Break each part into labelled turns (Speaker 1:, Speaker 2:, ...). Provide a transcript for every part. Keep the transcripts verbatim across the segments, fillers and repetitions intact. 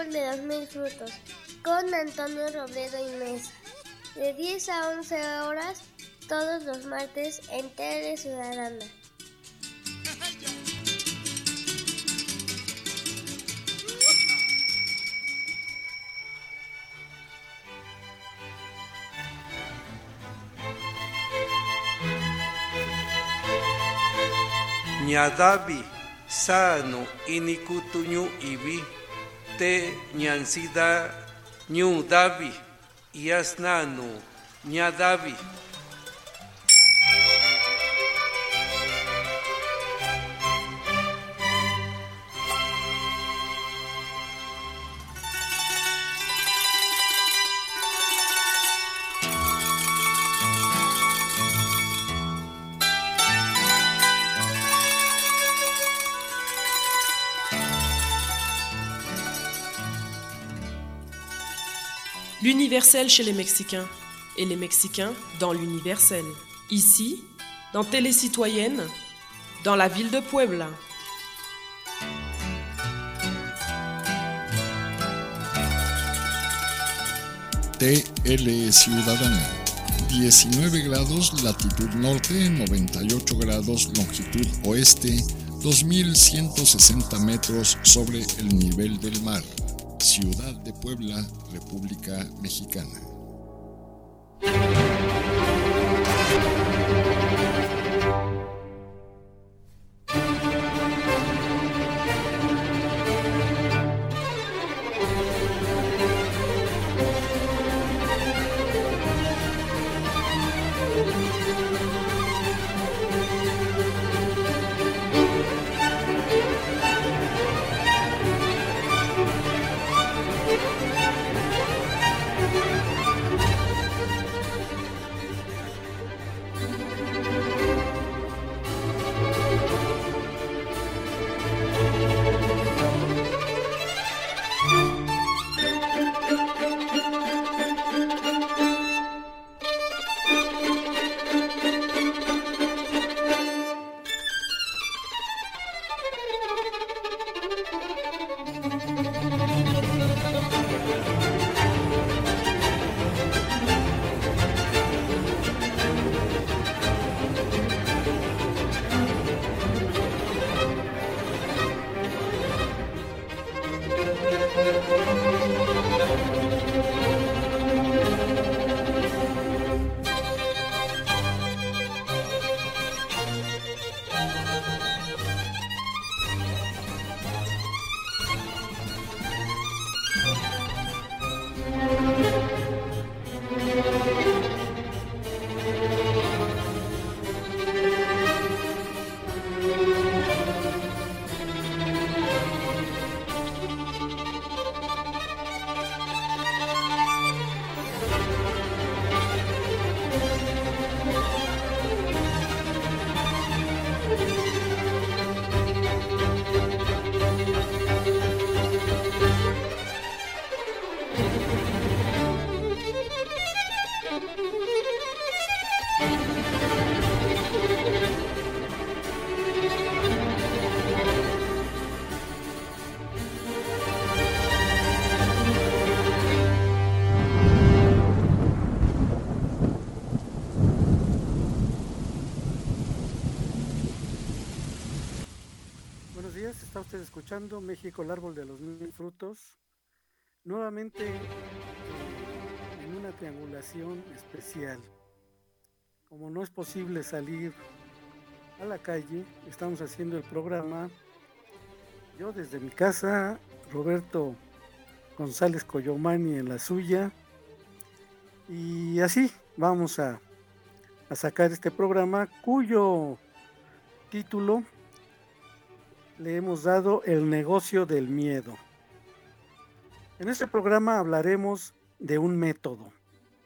Speaker 1: árbol de los mil frutos, con Antonio Robledo Inés, de diez a once horas, todos los martes en Tele Ciudadana.
Speaker 2: Ñadavi, sano inikutuñu ibi, te ñansida ñu davi, yasnanu ñadavi.
Speaker 3: L'universel chez les Mexicains et les Mexicains dans l'universel. Ici, dans Télé Citoyenne, dans la ville de Puebla.
Speaker 4: T L Ciudadana, diecinueve grados latitud norte, noventa y ocho grados longitud oeste, dos mil ciento sesenta metros sobre el nivel del mar. Ciudad de Puebla, República Mexicana.
Speaker 5: Está usted escuchando México, el árbol de los mil frutos, nuevamente eh, en una triangulación especial. Como no es posible salir a la calle, estamos haciendo el programa, yo desde mi casa, Roberto González Coyomani en la suya, y así vamos a, a sacar este programa cuyo título le hemos dado El negocio del miedo. En este programa hablaremos de un método.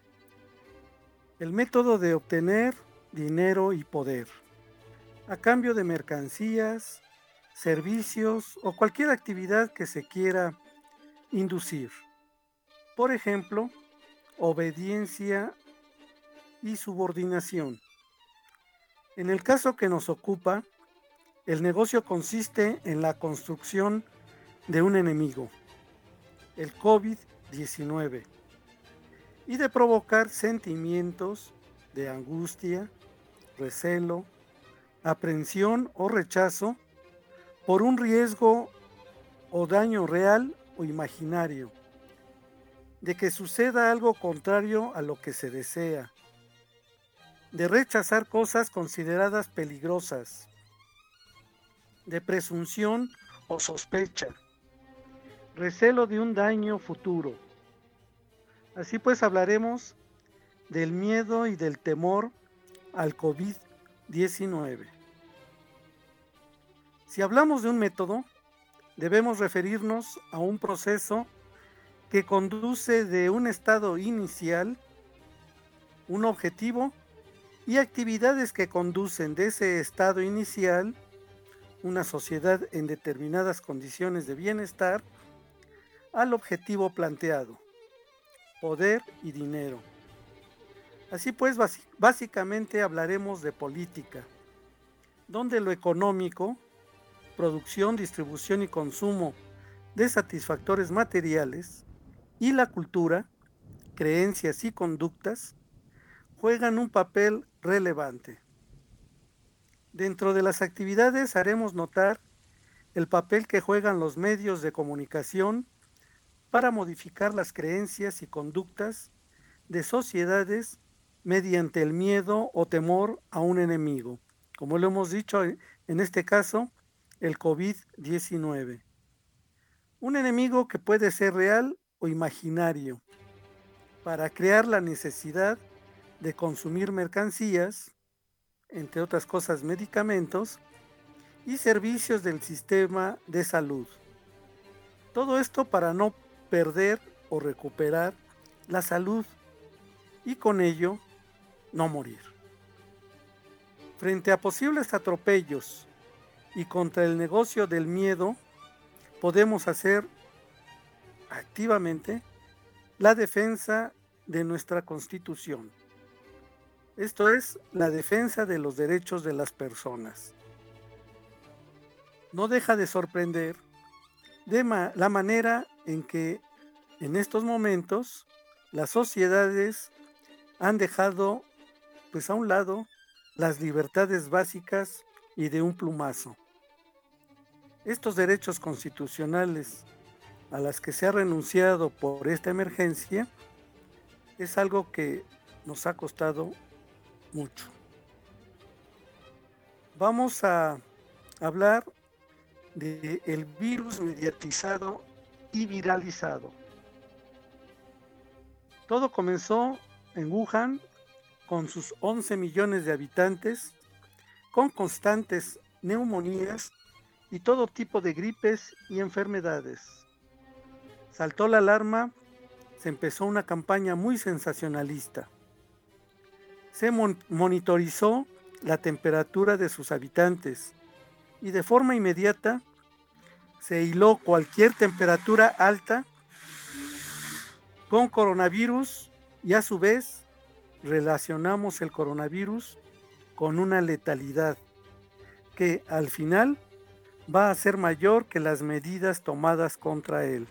Speaker 5: El método de obtener dinero y poder, a cambio de mercancías, servicios o cualquier actividad que se quiera inducir. Por ejemplo, obediencia y subordinación. En el caso que nos ocupa, el negocio consiste en la construcción de un enemigo. el COVID diecinueve, y de provocar sentimientos de angustia, recelo, aprensión o rechazo por un riesgo o daño real o imaginario, de que suceda algo contrario a lo que se desea, de rechazar cosas consideradas peligrosas, de presunción o sospecha, recelo de un daño futuro. Así pues hablaremos del miedo y del temor al COVID diecinueve. Si hablamos de un método, debemos referirnos a un proceso que conduce de un estado inicial, un objetivo y actividades que conducen de ese estado inicial, una sociedad en determinadas condiciones de bienestar, al objetivo planteado, poder y dinero. Así pues, básicamente hablaremos de política, donde lo económico, producción, distribución y consumo de satisfactores materiales, y la cultura, creencias y conductas, juegan un papel relevante. Dentro de las actividades haremos notar el papel que juegan los medios de comunicación para modificar las creencias y conductas de sociedades mediante el miedo o temor a un enemigo, como lo hemos dicho en este caso, el COVID diecinueve. Un enemigo que puede ser real o imaginario, para crear la necesidad de consumir mercancías, entre otras cosas medicamentos, y servicios del sistema de salud. Todo esto para no perder o recuperar la salud y con ello no morir. Frente a posibles atropellos y contra el negocio del miedo, podemos hacer activamente la defensa de nuestra Constitución. Esto es, la defensa de los derechos de las personas. No deja de sorprender de ma- la manera en que en estos momentos las sociedades han dejado pues a un lado las libertades básicas y de un plumazo. Estos derechos constitucionales a las que se ha renunciado por esta emergencia es algo que nos ha costado mucho. Vamos a hablar del virus mediatizado y viralizado. Todo comenzó en Wuhan, con sus once millones de habitantes, con constantes neumonías y todo tipo de gripes y enfermedades. Saltó la alarma, se empezó una campaña muy sensacionalista. Se mon- monitorizó la temperatura de sus habitantes y de forma inmediata se hiló cualquier temperatura alta con coronavirus y a su vez relacionamos el coronavirus con una letalidad que al final va a ser mayor que las medidas tomadas contra él.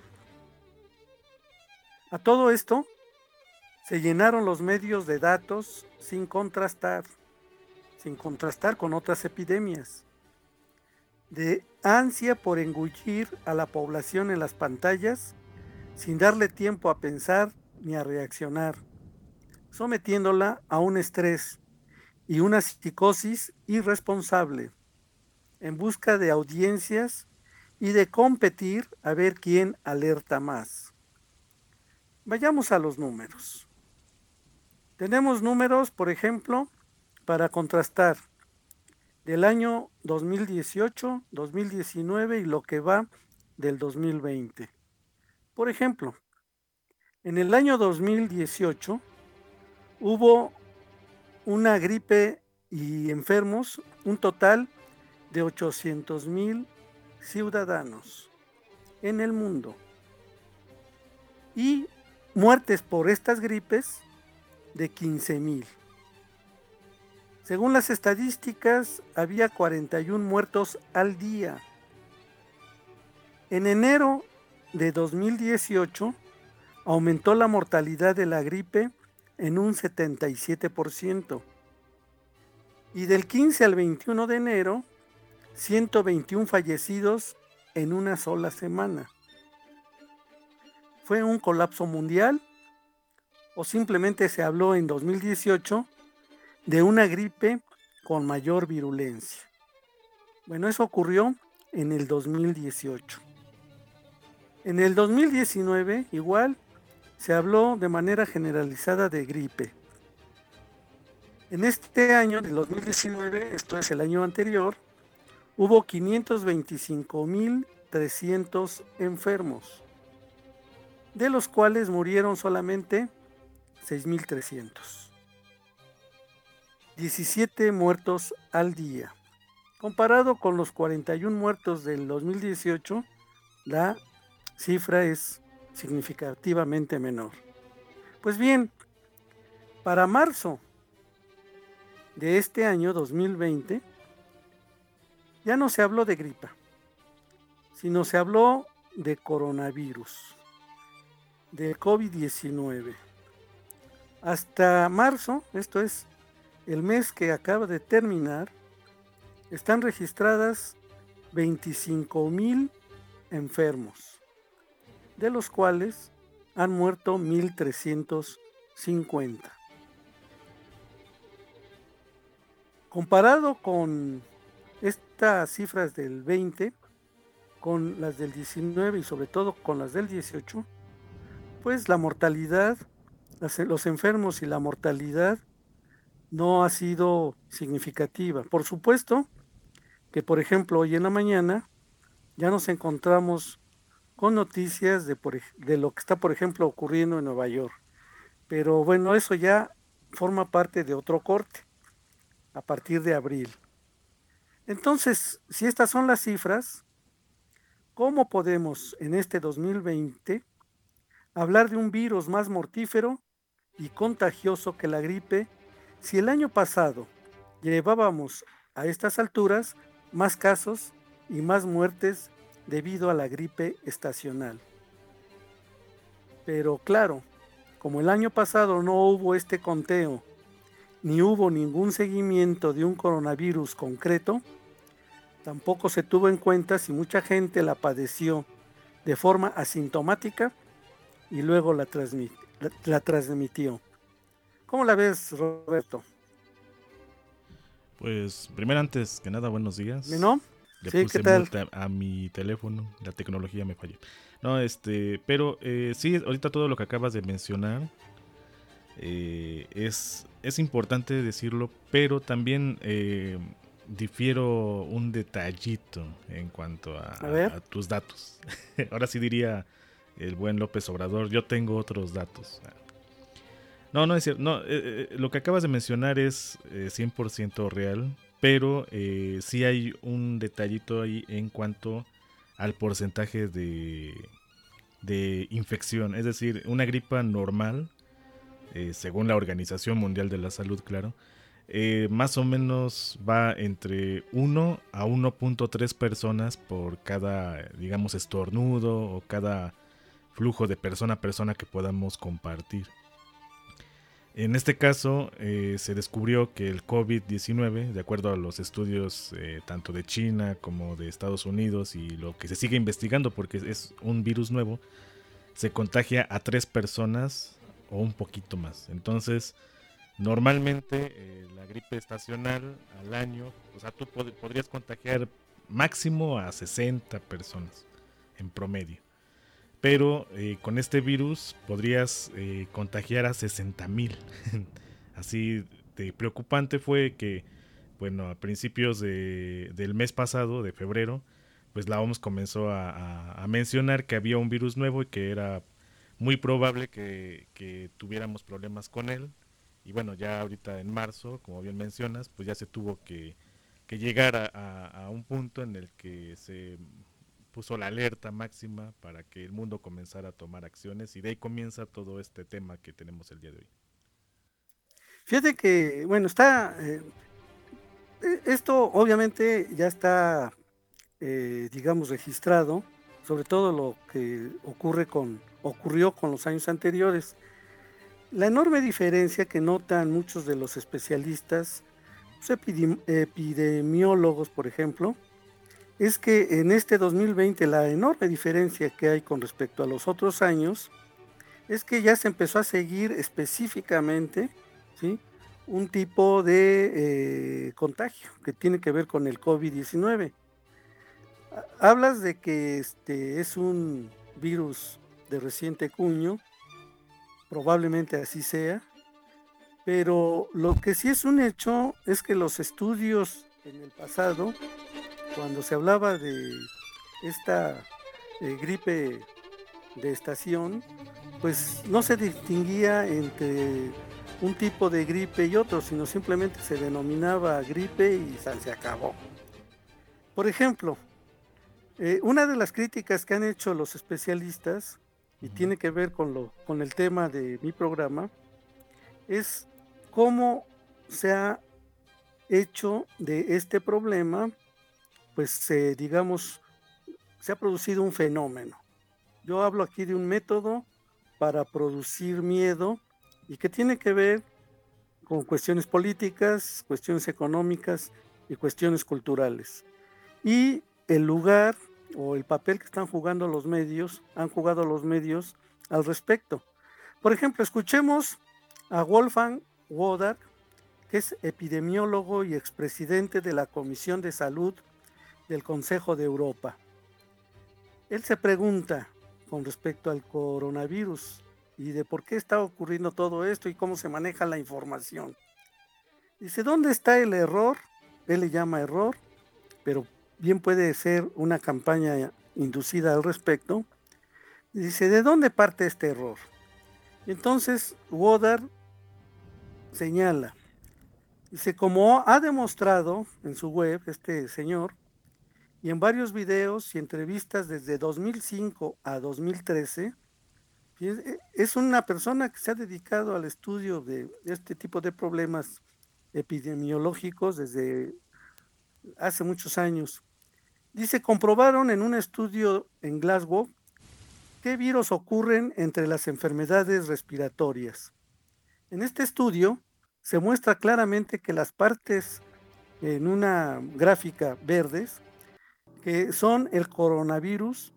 Speaker 5: A todo esto se llenaron los medios de datos sin contrastar, sin contrastar con otras epidemias, de ansia por engullir a la población en las pantallas sin darle tiempo a pensar ni a reaccionar, sometiéndola a un estrés y una psicosis irresponsable, en busca de audiencias y de competir a ver quién alerta más. Vayamos a los números. Tenemos números, por ejemplo, para contrastar del año dos mil dieciocho, dos mil diecinueve y lo que va del dos mil veinte. Por ejemplo, en el año dos mil dieciocho hubo una gripe y enfermos, un total de ochocientos mil ciudadanos en el mundo, y muertes por estas gripes de quince mil. Según las estadísticas, había cuarenta y uno muertos al día. En enero de dos mil dieciocho aumentó la mortalidad de la gripe en un setenta y siete por ciento. Y del quince al veintiuno de enero, ciento veintiún fallecidos en una sola semana. ¿Fue un colapso mundial o simplemente se habló en dos mil dieciocho de una gripe con mayor virulencia? Bueno, eso ocurrió en el dos mil dieciocho. En el dos mil diecinueve, igual, se habló de manera generalizada de gripe. En este año del dos mil diecinueve, esto es el año anterior, hubo quinientos veinticinco mil trescientos enfermos, de los cuales murieron solamente seis mil trescientos. diecisiete muertos al día. Comparado con los cuarenta y uno muertos del dos mil dieciocho, la cifra es significativamente menor. Pues bien, para marzo de este año dos mil veinte, ya no se habló de gripa, sino se habló de coronavirus, de COVID diecinueve. Hasta marzo, esto es el mes que acaba de terminar, están registradas veinticinco mil enfermos, de los cuales han muerto mil trescientos cincuenta. Comparado con estas cifras del veinte, con las del diecinueve y sobre todo con las del dieciocho, pues la mortalidad, los enfermos y la mortalidad no ha sido significativa. Por supuesto que, por ejemplo, hoy en la mañana ya nos encontramos con noticias de, por, de lo que está, por ejemplo, ocurriendo en Nueva York. Pero bueno, eso ya forma parte de otro corte a partir de abril. Entonces, si estas son las cifras, ¿cómo podemos en este dos mil veinte hablar de un virus más mortífero y contagioso que la gripe si el año pasado llevábamos a estas alturas más casos y más muertes debido a la gripe estacional? Pero claro, como el año pasado no hubo este conteo, ni hubo ningún seguimiento de un coronavirus concreto, tampoco se tuvo en cuenta si mucha gente la padeció de forma asintomática y luego la, transmit, la, la transmitió. ¿Cómo la ves, Roberto?
Speaker 6: Pues primero, antes que nada, buenos días.
Speaker 5: ¿No?
Speaker 6: Le
Speaker 5: sí,
Speaker 6: puse
Speaker 5: ¿qué tal?
Speaker 6: multa a mi teléfono, la tecnología me falló. No, este, pero eh, sí, ahorita todo lo que acabas de mencionar eh, es, es importante decirlo, pero también eh, difiero un detallito en cuanto a, a, a tus datos. Ahora sí diría el buen López Obrador, yo tengo otros datos. No, no es cierto. No, eh, lo que acabas de mencionar es eh, cien por ciento real, pero eh, sí hay un detallito ahí en cuanto al porcentaje de, de infección. Es decir, una gripa normal, eh, según la Organización Mundial de la Salud, claro, eh, más o menos va entre uno a uno punto tres personas por cada, digamos, estornudo o cada flujo de persona a persona que podamos compartir. En este caso, eh, se descubrió que el COVID diecinueve, de acuerdo a los estudios eh, tanto de China como de Estados Unidos y lo que se sigue investigando porque es un virus nuevo, se contagia a tres personas o un poquito más. Entonces, normalmente eh, la gripe estacional al año, o sea, tú pod- podrías contagiar máximo a sesenta personas en promedio. Pero eh, con este virus podrías eh, contagiar a sesenta mil. Así de preocupante fue que, bueno, a principios de, del mes pasado, de febrero, pues la O M S comenzó a, a, a mencionar que había un virus nuevo y que era muy probable que, que tuviéramos problemas con él. Y bueno, ya ahorita en marzo, como bien mencionas, pues ya se tuvo que, que llegar a, a, a un punto en el que se puso la alerta máxima para que el mundo comenzara a tomar acciones y de ahí comienza todo este tema que tenemos el día de hoy.
Speaker 5: Fíjate que, bueno, está, eh, esto obviamente ya está, eh, digamos, registrado sobre todo lo que ocurre con, ocurrió con los años anteriores. La enorme diferencia que notan muchos de los especialistas, los epidemi- epidemiólogos, por ejemplo, es que en este dos mil veinte la enorme diferencia que hay con respecto a los otros años es que ya se empezó a seguir específicamente, ¿sí?, un tipo de eh, contagio que tiene que ver con el COVID diecinueve. Hablas de que este es un virus de reciente cuño, probablemente así sea, pero lo que sí es un hecho es que los estudios en el pasado, cuando se hablaba de esta eh, gripe de estación, pues no se distinguía entre un tipo de gripe y otro, sino simplemente se denominaba gripe y se acabó. Por ejemplo, eh, una de las críticas que han hecho los especialistas, y tiene que ver con, lo, con el tema de mi programa, es cómo se ha hecho de este problema, pues eh, digamos, se ha producido un fenómeno. Yo hablo aquí de un método para producir miedo y que tiene que ver con cuestiones políticas, cuestiones económicas y cuestiones culturales. Y el lugar o el papel que están jugando los medios, han jugado los medios al respecto. Por ejemplo, escuchemos a Wolfgang Wodarg, que es epidemiólogo y expresidente de la Comisión de Salud del Consejo de Europa. Él se pregunta con respecto al coronavirus y de por qué está ocurriendo todo esto y cómo se maneja la información. Dice, ¿dónde está el error? Él le llama error, pero bien puede ser una campaña inducida al respecto. Dice, ¿de dónde parte este error? Entonces, Wodarg señala, dice, como ha demostrado en su web este señor, y en varios videos y entrevistas desde dos mil cinco a dos mil trece, es una persona que se ha dedicado al estudio de este tipo de problemas epidemiológicos desde hace muchos años. Dice, comprobaron en un estudio en Glasgow qué virus ocurren entre las enfermedades respiratorias. En este estudio se muestra claramente que las partes en una gráfica verdes, que son el coronavirus,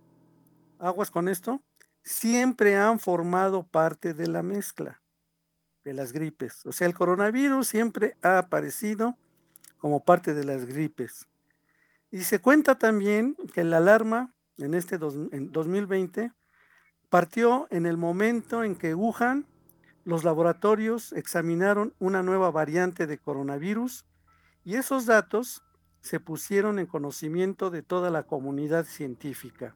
Speaker 5: aguas con esto, siempre han formado parte de la mezcla de las gripes. O sea, el coronavirus siempre ha aparecido como parte de las gripes. Y se cuenta también que la alarma en este dos, en dos mil veinte partió en el momento en que Wuhan, los laboratorios examinaron una nueva variante de coronavirus y esos datos se pusieron en conocimiento de toda la comunidad científica.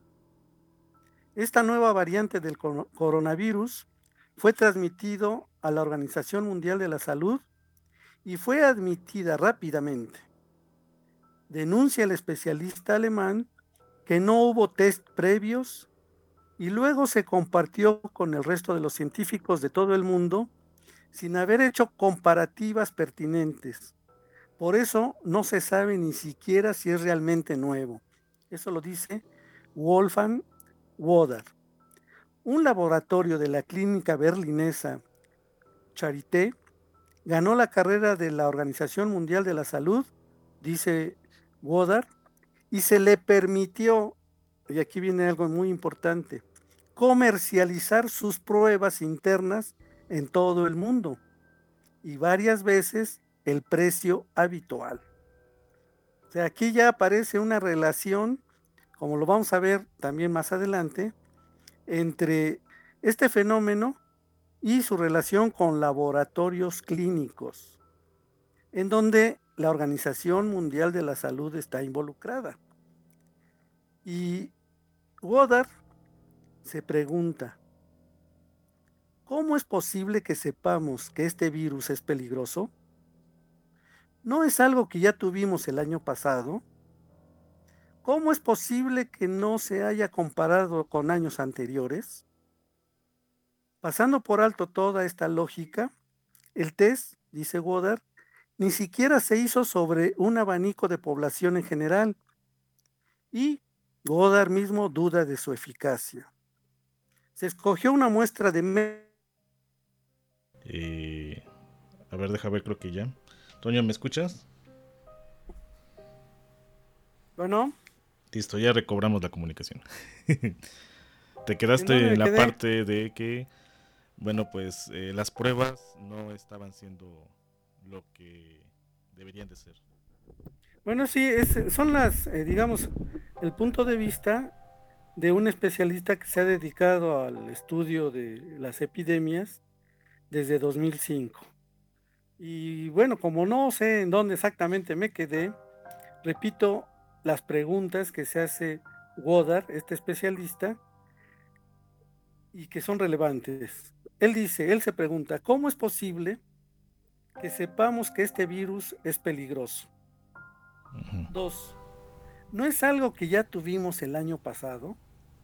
Speaker 5: Esta nueva variante del coronavirus fue transmitido a la Organización Mundial de la Salud y fue admitida rápidamente. Denuncia el especialista alemán que no hubo test previos y luego se compartió con el resto de los científicos de todo el mundo sin haber hecho comparativas pertinentes. Por eso no se sabe ni siquiera si es realmente nuevo. Eso lo dice Wolfgang Wodarg. Un laboratorio de la clínica berlinesa Charité ganó la carrera de la Organización Mundial de la Salud, dice Wodarg, y se le permitió, y aquí viene algo muy importante, comercializar sus pruebas internas en todo el mundo y varias veces el precio habitual. O sea, aquí ya aparece una relación, como lo vamos a ver también más adelante, entre este fenómeno y su relación con laboratorios clínicos, en donde la Organización Mundial de la Salud está involucrada. Y Wodarg se pregunta, ¿cómo es posible que sepamos que este virus es peligroso? ¿No es algo que ya tuvimos el año pasado? ¿Cómo es posible que no se haya comparado con años anteriores? Pasando por alto toda esta lógica, el test, dice Wodarg, ni siquiera se hizo sobre un abanico de población en general y Goddard mismo duda de su eficacia. Se escogió una muestra de... Me-
Speaker 6: eh, a ver, deja ver, creo que ya. Toño, ¿me escuchas?
Speaker 5: Bueno.
Speaker 6: Listo, ya recobramos la comunicación. Te quedaste en la
Speaker 5: quedé?
Speaker 6: parte de que, bueno, pues eh, las pruebas no estaban siendo lo que deberían de ser.
Speaker 5: Bueno, sí, es, son las, eh, digamos, el punto de vista de un especialista que se ha dedicado al estudio de las epidemias desde dos mil cinco. Y bueno, como no sé en dónde exactamente me quedé, repito las preguntas que se hace Goddard, este especialista, y que son relevantes. Él dice, él se pregunta, ¿cómo es posible que sepamos que este virus es peligroso? Uh-huh. Dos, ¿no es algo que ya tuvimos el año pasado?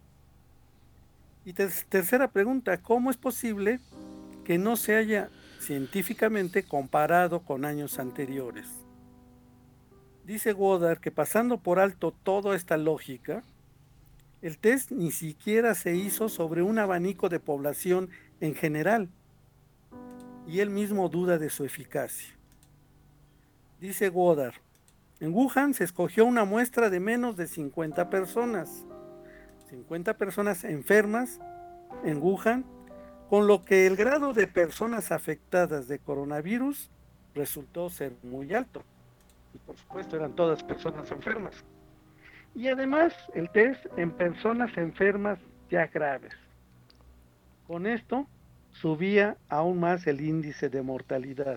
Speaker 5: Y ter- tercera pregunta, ¿cómo es posible que no se haya científicamente comparado con años anteriores? Dice Goddard que pasando por alto toda esta lógica, el test ni siquiera se hizo sobre un abanico de población en general, y él mismo duda de su eficacia. Dice Goddard, en Wuhan se escogió una muestra de menos de cincuenta personas, cincuenta personas enfermas en Wuhan, con lo que el grado de personas afectadas de coronavirus resultó ser muy alto. Y por supuesto eran todas personas enfermas. Y además el test en personas enfermas ya graves. Con esto subía aún más el índice de mortalidad.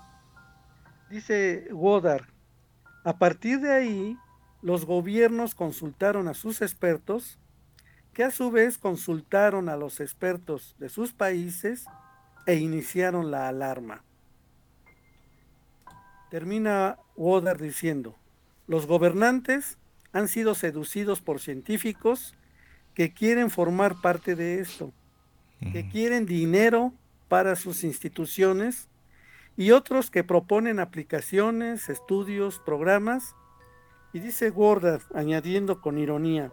Speaker 5: Dice Goddard, a partir de ahí los gobiernos consultaron a sus expertos, que a su vez consultaron a los expertos de sus países e iniciaron la alarma. Termina Goddard diciendo, los gobernantes han sido seducidos por científicos que quieren formar parte de esto, que quieren dinero para sus instituciones y otros que proponen aplicaciones, estudios, programas. Y dice Goddard, añadiendo con ironía,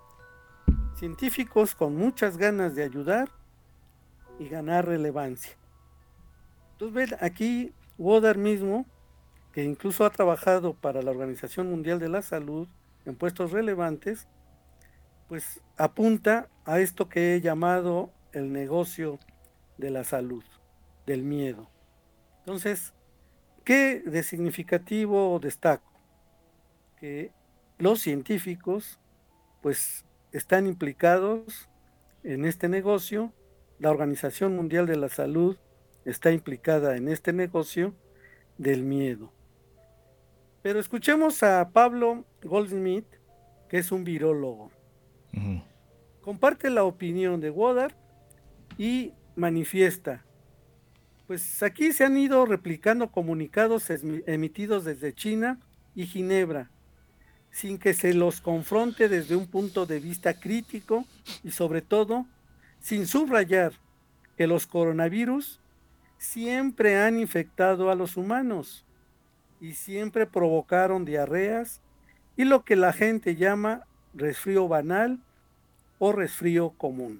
Speaker 5: científicos con muchas ganas de ayudar y ganar relevancia. Entonces ven aquí Goddard mismo, que incluso ha trabajado para la Organización Mundial de la Salud en puestos relevantes, pues apunta a esto que he llamado el negocio de la salud, del miedo. Entonces, ¿qué de significativo destaco? Que los científicos pues están implicados en este negocio, la Organización Mundial de la Salud está implicada en este negocio del miedo. Pero escuchemos a Pablo Goldsmith, que es un virólogo. Uh-huh. Comparte la opinión de Goddard y manifiesta, pues aquí se han ido replicando comunicados emitidos desde China y Ginebra, sin que se los confronte desde un punto de vista crítico y sobre todo, sin subrayar que los coronavirus siempre han infectado a los humanos y siempre provocaron diarreas y lo que la gente llama resfrío banal o resfrío común.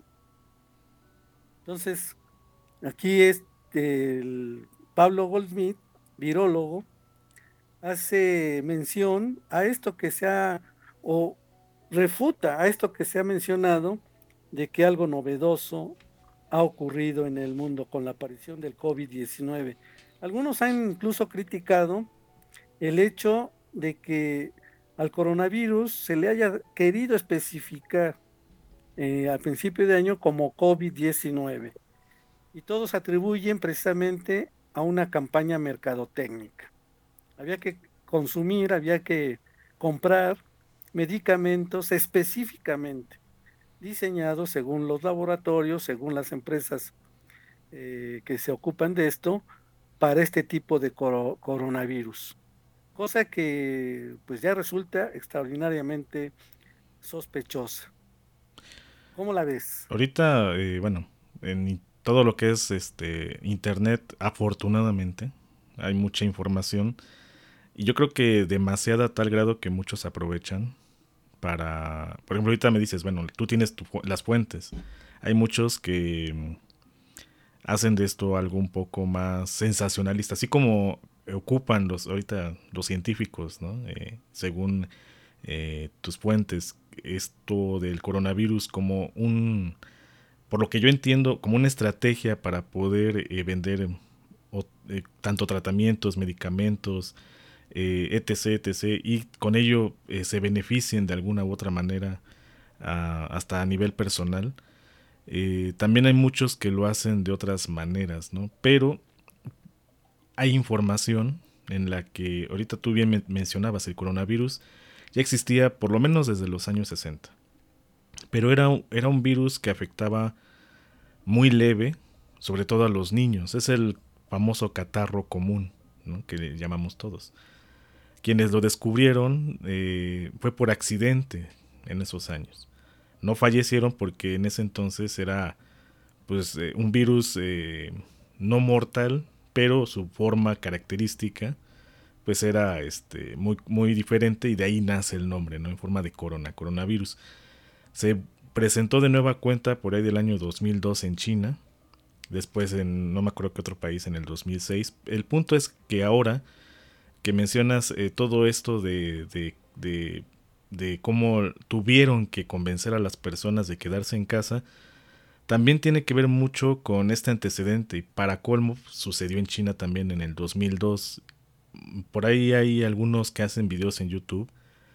Speaker 5: Entonces, aquí es el Pablo Goldsmith, virólogo, hace mención a esto que se ha, o refuta a esto que se ha mencionado, de que algo novedoso ha ocurrido en el mundo con la aparición del COVID diecinueve. Algunos han incluso criticado el hecho de que al coronavirus se le haya querido especificar eh, al principio de año como COVID diecinueve. Y todos atribuyen precisamente a una campaña mercadotécnica. Había que consumir, había que comprar medicamentos específicamente diseñados según los laboratorios, según las empresas eh, que se ocupan de esto, para este tipo de coro- coronavirus. Cosa que pues ya resulta extraordinariamente sospechosa. ¿Cómo la ves?
Speaker 6: Ahorita, eh, bueno, en todo lo que es este internet, afortunadamente, hay mucha información. Y yo creo que demasiada a tal grado que muchos aprovechan para, por ejemplo, ahorita me dices, bueno, tú tienes tu, las fuentes. Hay muchos que hacen de esto algo un poco más sensacionalista, así como ocupan los ahorita los científicos, ¿no? Eh, según eh, tus fuentes, esto del coronavirus como un, por lo que yo entiendo, como una estrategia para poder eh, vender o, eh, tanto tratamientos, medicamentos, eh, etc, etc, y con ello eh, se beneficien de alguna u otra manera a, hasta a nivel personal. Eh, también hay muchos que lo hacen de otras maneras, ¿no? Pero hay información en la que ahorita tú bien me mencionabas, el coronavirus ya existía por lo menos desde los años sesenta, pero era, era un virus que afectaba muy leve, sobre todo a los niños. Es el famoso catarro común, ¿no? Que le llamamos todos. Quienes lo descubrieron eh, fue por accidente en esos años. No fallecieron porque en ese entonces era pues eh, un virus eh, no mortal, pero su forma característica pues era este muy muy diferente, y de ahí nace el nombre, ¿no? En forma de corona, coronavirus. Se presentó de nueva cuenta por ahí del año dos mil dos en China, después en no me acuerdo qué otro país en el dos mil seis. El punto es que ahora que mencionas eh, todo esto de, de, de de cómo tuvieron que convencer a las personas de quedarse en casa, también tiene que ver mucho con este antecedente, y para colmo sucedió en China también en el dos mil dos. Por ahí hay algunos que hacen videos en YouTube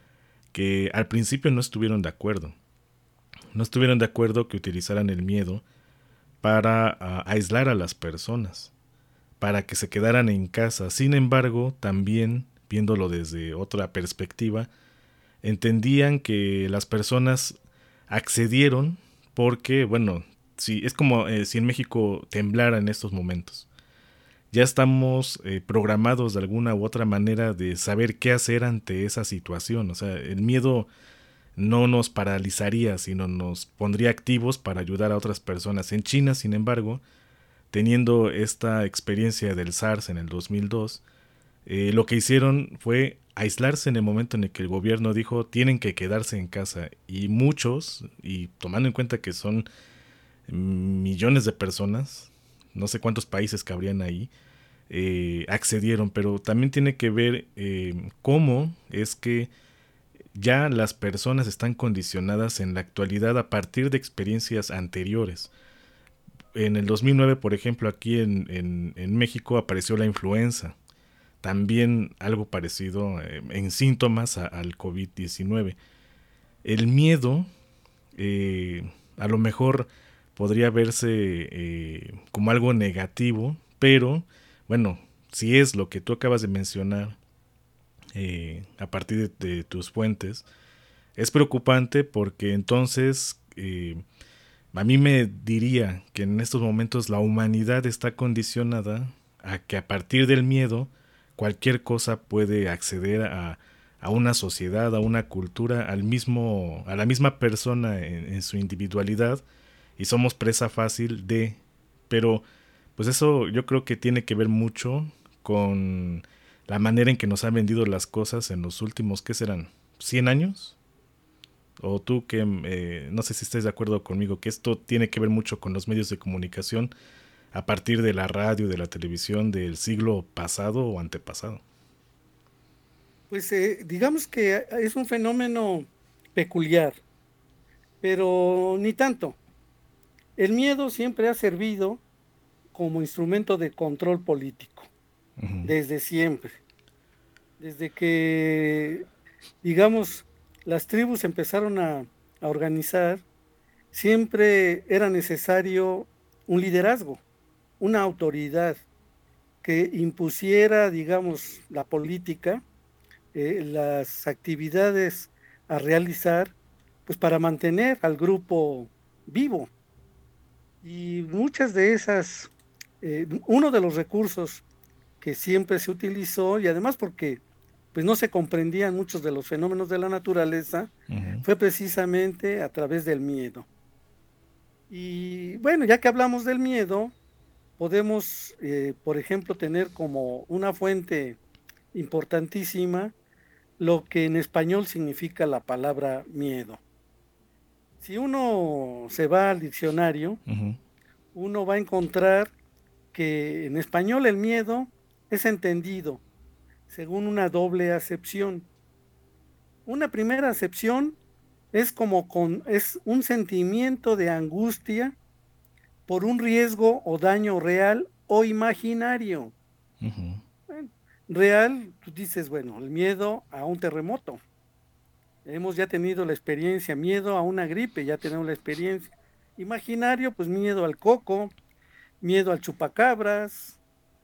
Speaker 6: que al principio no estuvieron de acuerdo. No estuvieron de acuerdo que utilizaran el miedo para uh, aislar a las personas, para que se quedaran en casa. Sin embargo, también viéndolo desde otra perspectiva, entendían que las personas accedieron porque, bueno, si, es como eh, si en México temblara en estos momentos. Ya estamos eh, programados de alguna u otra manera de saber qué hacer ante esa situación. O sea, el miedo no nos paralizaría, sino nos pondría activos para ayudar a otras personas. En China, sin embargo, teniendo esta experiencia del SARS en el dos mil dos, eh, lo que hicieron fue aislarse en el momento en el que el gobierno dijo tienen que quedarse en casa, y muchos, y tomando en cuenta que son millones de personas, no sé cuántos países cabrían ahí, eh, accedieron. Pero también tiene que ver eh, cómo es que ya las personas están condicionadas en la actualidad a partir de experiencias anteriores. En el dos mil nueve, por ejemplo, aquí en, en, en México apareció la influenza, también algo parecido eh, en síntomas a, al COVID diecinueve. El miedo eh, a lo mejor podría verse eh, como algo negativo, pero bueno, si es lo que tú acabas de mencionar eh, a partir de, de tus fuentes, es preocupante, porque entonces eh, a mí me diría que en estos momentos la humanidad está condicionada a que a partir del miedo cualquier cosa puede acceder a, a una sociedad, a una cultura, al mismo, a la misma persona en, en su individualidad, y somos presa fácil de, pero pues eso yo creo que tiene que ver mucho con la manera en que nos han vendido las cosas en los últimos, ¿qué serán? ¿cien años? O tú que, eh, no sé si estés de acuerdo conmigo, que esto tiene que ver mucho con los medios de comunicación a partir de la radio, de la televisión del siglo pasado o antepasado.
Speaker 5: Pues eh, digamos que es un fenómeno peculiar, pero ni tanto. El miedo siempre ha servido como instrumento de control político, uh-huh. desde siempre. Desde que, digamos, las tribus empezaron a, a organizar, siempre era necesario un liderazgo, una autoridad que impusiera, digamos, la política, eh, las actividades a realizar, pues para mantener al grupo vivo. Y muchas de esas, eh, uno de los recursos que siempre se utilizó, y además porque pues no se comprendían muchos de los fenómenos de la naturaleza, uh-huh. fue precisamente a través del miedo. Y bueno, ya que hablamos del miedo, podemos, eh, por ejemplo, tener como una fuente importantísima lo que en español significa la palabra miedo. Si uno se va al diccionario, uh-huh. uno va a encontrar que en español el miedo es entendido según una doble acepción. Una primera acepción es como con, es un sentimiento de angustia por un riesgo o daño real o imaginario. Uh-huh. Bueno, real, tú dices, bueno, el miedo a un terremoto. Hemos ya tenido la experiencia, miedo a una gripe, ya tenemos la experiencia. Imaginario, pues miedo al coco, miedo al chupacabras,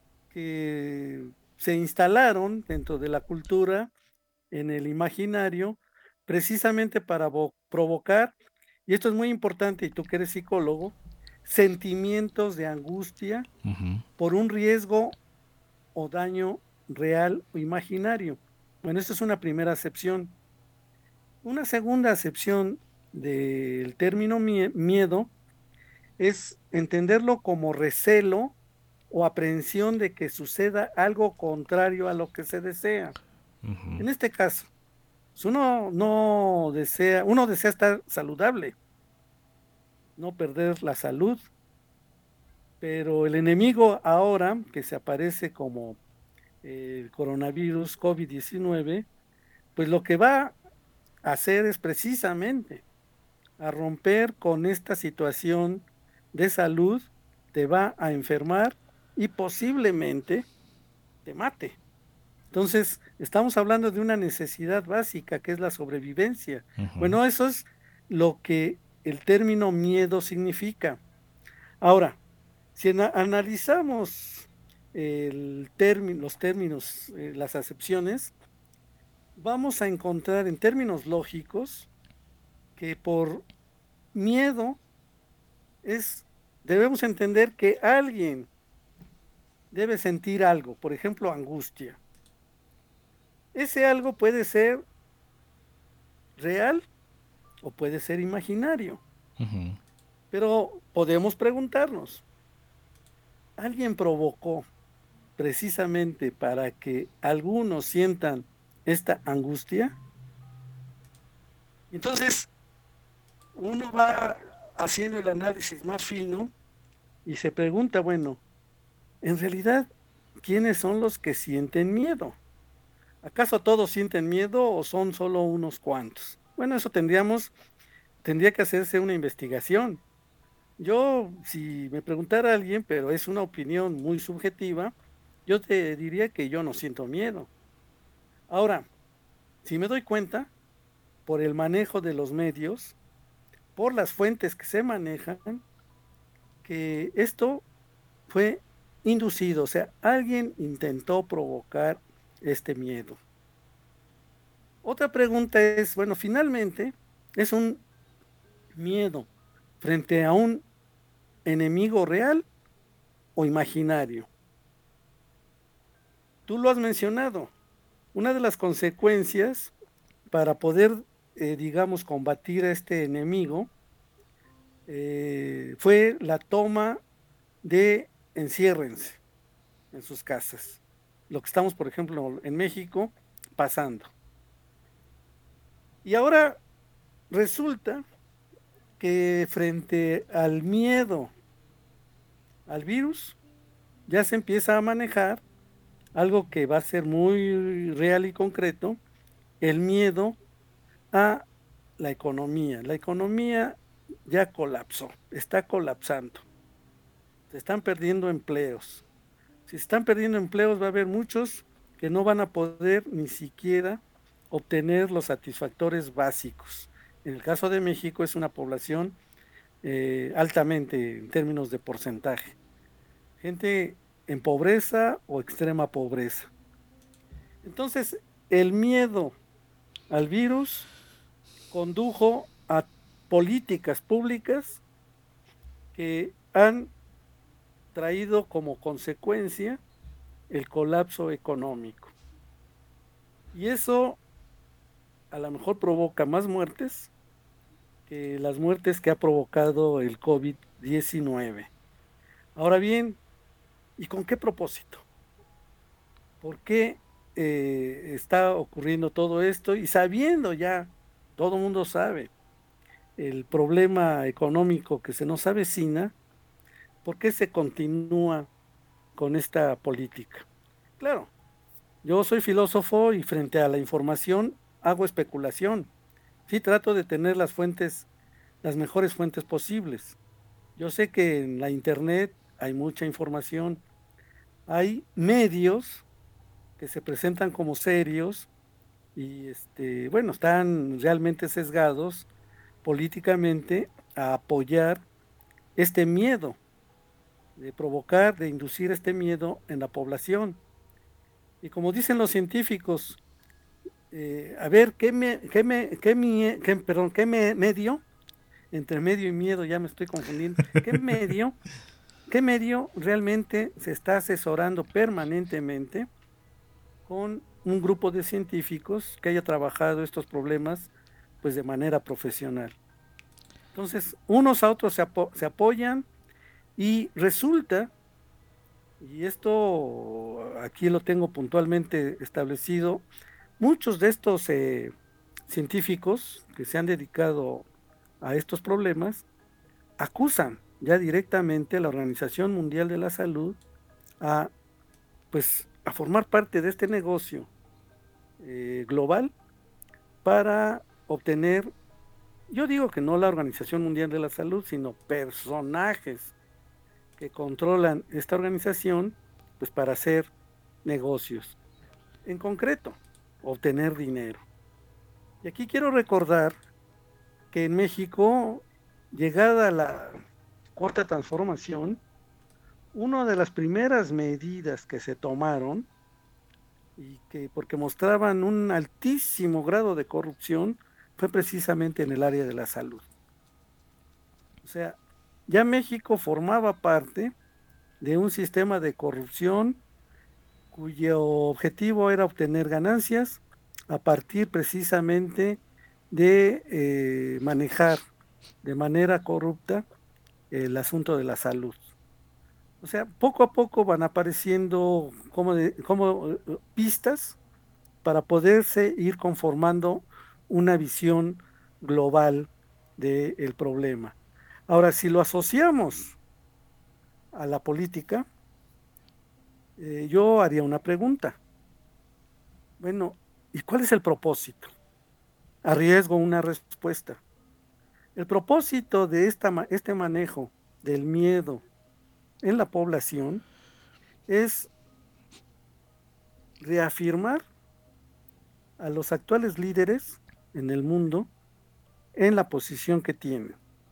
Speaker 5: que se instalaron dentro de la cultura, en el imaginario, precisamente para provocar, y esto es muy importante, y tú que eres psicólogo, sentimientos de angustia uh-huh. por un riesgo o daño real o imaginario. Bueno, esta es una primera acepción. Una segunda acepción del término mie- miedo es entenderlo como recelo o aprehensión de que suceda algo contrario a lo que se desea. Uh-huh. En este caso, si uno no desea, uno desea estar saludable, no perder la salud, pero el enemigo ahora que se aparece como el coronavirus COVID diecinueve, pues lo que va a hacer es precisamente a romper con esta situación de salud, te va a enfermar y posiblemente te mate. Entonces, estamos hablando de una necesidad básica que es la sobrevivencia. Uh-huh. Bueno, eso es lo que el término miedo significa. Ahora, si na- analizamos el término, los términos, eh, las acepciones, vamos a encontrar en términos lógicos que por miedo es, debemos entender que alguien debe sentir algo, por ejemplo, angustia. Ese algo puede ser real o puede ser imaginario. Uh-huh. Pero podemos preguntarnos, ¿alguien provocó precisamente para que algunos sientan esta angustia? Entonces, uno va haciendo el análisis más fino y se pregunta, bueno, en realidad, ¿quiénes son los que sienten miedo? ¿Acaso todos sienten miedo o son solo unos cuantos? Bueno, eso tendríamos, tendría que hacerse una investigación. Yo, si me preguntara a alguien, pero es una opinión muy subjetiva, yo te diría que yo no siento miedo. Ahora, si me doy cuenta, por el manejo de los medios, por las fuentes que se manejan, que esto fue inducido, o sea, alguien intentó provocar este miedo. Otra pregunta es, bueno, finalmente, ¿es un miedo frente a un enemigo real o imaginario? Tú lo has mencionado. Una de las consecuencias para poder, eh, digamos, combatir a este enemigo eh, fue la toma de enciérrense en sus casas. Lo que estamos, por ejemplo, en México pasando. Y ahora resulta que frente al miedo al virus, ya se empieza a manejar algo que va a ser muy real y concreto, el miedo a la economía. La economía ya colapsó, está colapsando. Se están perdiendo empleos. Si se están perdiendo empleos, va a haber muchos que no van a poder ni siquiera obtener los satisfactores básicos. En el caso de México es una población eh, altamente en términos de porcentaje. Gente en pobreza o extrema pobreza. Entonces, el miedo al virus condujo a políticas públicas que han traído como consecuencia el colapso económico. Y eso a lo mejor provoca más muertes que las muertes que ha provocado el COVID diecinueve. Ahora bien, ¿y con qué propósito? ¿Por qué eh, está ocurriendo todo esto y sabiendo ya, todo el mundo sabe, el problema económico que se nos avecina, ¿por qué se continúa con esta política? Claro, yo soy filósofo y frente a la información hago especulación. Sí trato de tener las fuentes, las mejores fuentes posibles. Yo sé que en la internet hay mucha información, hay medios que se presentan como serios y este, bueno, están realmente sesgados políticamente a apoyar este miedo, de provocar, de inducir este miedo en la población. Y como dicen los científicos, eh, a ver, ¿qué, me, qué, me, qué, mie, qué, perdón, ¿qué me, medio? Entre medio y miedo ya me estoy confundiendo. ¿Qué medio? ¿Qué medio realmente se está asesorando permanentemente con un grupo de científicos que haya trabajado estos problemas pues de manera profesional? Entonces, unos a otros se, apo se apoyan y resulta, y esto aquí lo tengo puntualmente establecido, muchos de estos eh, científicos que se han dedicado a estos problemas acusan ya directamente a la Organización Mundial de la Salud a, pues, a formar parte de este negocio eh, global para obtener, yo digo que no la Organización Mundial de la Salud, sino personajes que controlan esta organización, pues para hacer negocios. En concreto, obtener dinero. Y aquí quiero recordar que en México, llegada la cuarta transformación, una de las primeras medidas que se tomaron, y que porque mostraban un altísimo grado de corrupción, fue precisamente en el área de la salud. O sea, ya México formaba parte de un sistema de corrupción cuyo objetivo era obtener ganancias a partir precisamente de eh, manejar de manera corrupta el asunto de la salud. O sea, poco a poco van apareciendo como, de, como pistas para poderse ir conformando una visión global del problema. Ahora, si lo asociamos a la política, eh, yo haría una pregunta. Bueno, ¿y cuál es el propósito? Arriesgo una respuesta. El propósito de esta, este manejo del miedo en la población es reafirmar a los actuales líderes en el mundo en la posición que tienen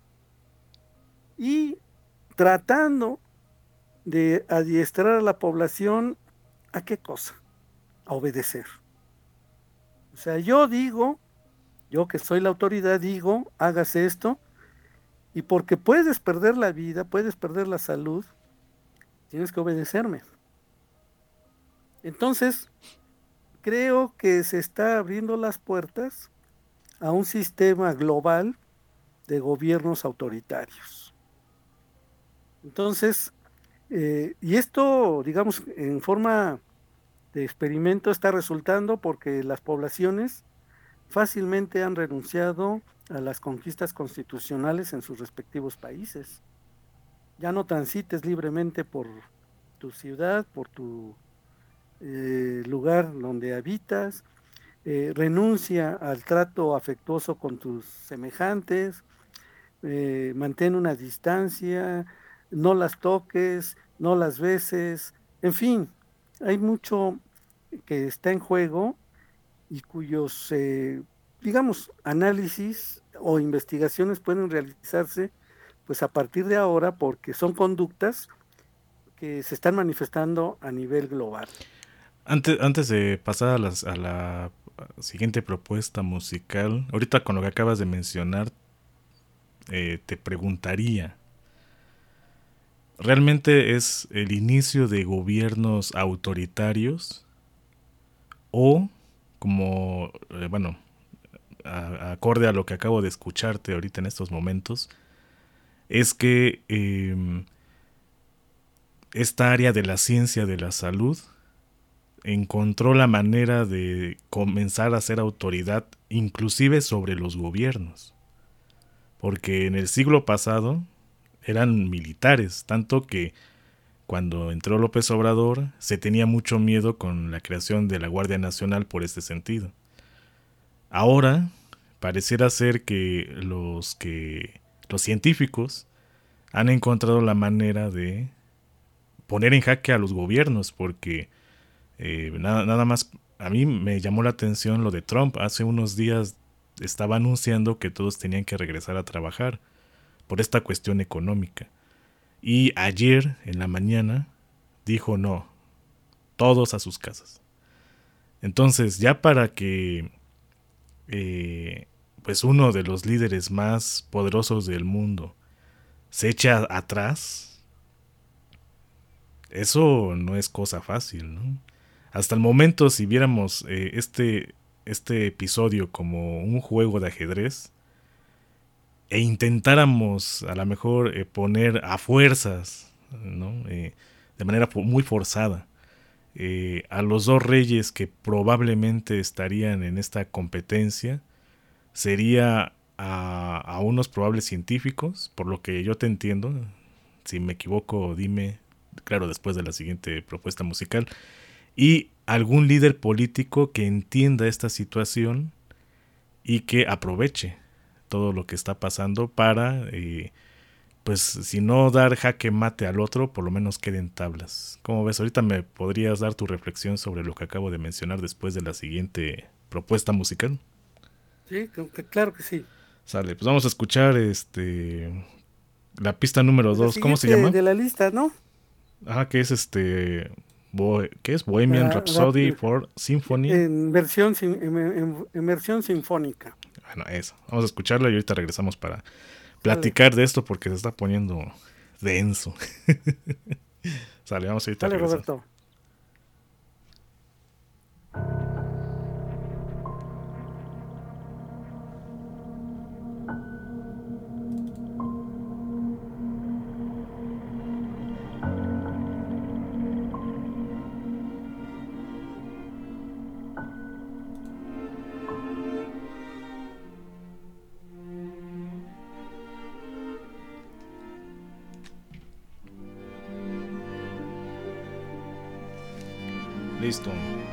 Speaker 5: y tratando de adiestrar a la población ¿a qué cosa? A obedecer. O sea, yo digo, yo que soy la autoridad digo, hágase esto, y porque puedes perder la vida, puedes perder la salud, tienes que obedecerme. Entonces, creo que se está abriendo las puertas a un sistema global de gobiernos autoritarios. Entonces, eh, y esto, digamos, en forma de experimento está resultando porque las poblaciones fácilmente han renunciado a las conquistas constitucionales en sus respectivos países. Ya no transites libremente por tu ciudad, por tu eh, lugar donde habitas, eh, renuncia al trato afectuoso con tus semejantes, eh, mantén una distancia, no las toques, no las beses, en fin, hay mucho que está en juego y cuyos, eh, digamos, análisis o investigaciones pueden realizarse pues a partir de ahora porque son conductas que se están manifestando a nivel global.
Speaker 6: Antes, antes de pasar a, las, a la siguiente propuesta musical, ahorita con lo que acabas de mencionar, eh, te preguntaría, ¿realmente es el inicio de gobiernos autoritarios? O, como, eh, bueno, a, acorde a lo que acabo de escucharte ahorita en estos momentos, es que eh, esta área de la ciencia de la salud encontró la manera de comenzar a ser autoridad inclusive sobre los gobiernos. Porque en el siglo pasado eran militares, tanto que cuando entró López Obrador se tenía mucho miedo con la creación de la Guardia Nacional por este sentido. Ahora pareciera ser que los que los científicos han encontrado la manera de poner en jaque a los gobiernos, porque eh, nada, nada más a mí me llamó la atención lo de Trump. Hace unos días estaba anunciando que todos tenían que regresar a trabajar por esta cuestión económica. Y ayer en la mañana dijo no, todos a sus casas. Entonces ya para que eh, pues uno de los líderes más poderosos del mundo se echa atrás, eso no es cosa fácil, ¿no? Hasta el momento, si viéramos eh, este, este episodio como un juego de ajedrez e intentáramos a lo mejor eh, poner a fuerzas, ¿no? eh, de manera muy forzada eh, a los dos reyes que probablemente estarían en esta competencia, sería a, a unos probables científicos, por lo que yo te entiendo. Si me equivoco, dime, claro, después de la siguiente propuesta musical, y algún líder político que entienda esta situación y que aproveche todo lo que está pasando para, eh, pues, si no dar jaque mate al otro, por lo menos queden tablas. ¿Cómo ves? Ahorita me podrías dar tu reflexión sobre lo que acabo de mencionar después de la siguiente propuesta musical.
Speaker 5: Sí, claro que sí.
Speaker 6: Sale, pues vamos a escuchar este la pista número dos. ¿Cómo se llama?
Speaker 5: De la lista, ¿no?
Speaker 6: Ajá, que es este Bo- ¿qué es? Bohemian la, Rhapsody la, for Symphony.
Speaker 5: En versión, en, en, en versión sinfónica.
Speaker 6: Bueno, eso. Vamos a escucharla y ahorita regresamos para platicar Sale. de esto porque se está poniendo denso. Sale, vamos a ahorita.
Speaker 5: Sale, Roberto.
Speaker 6: Listo.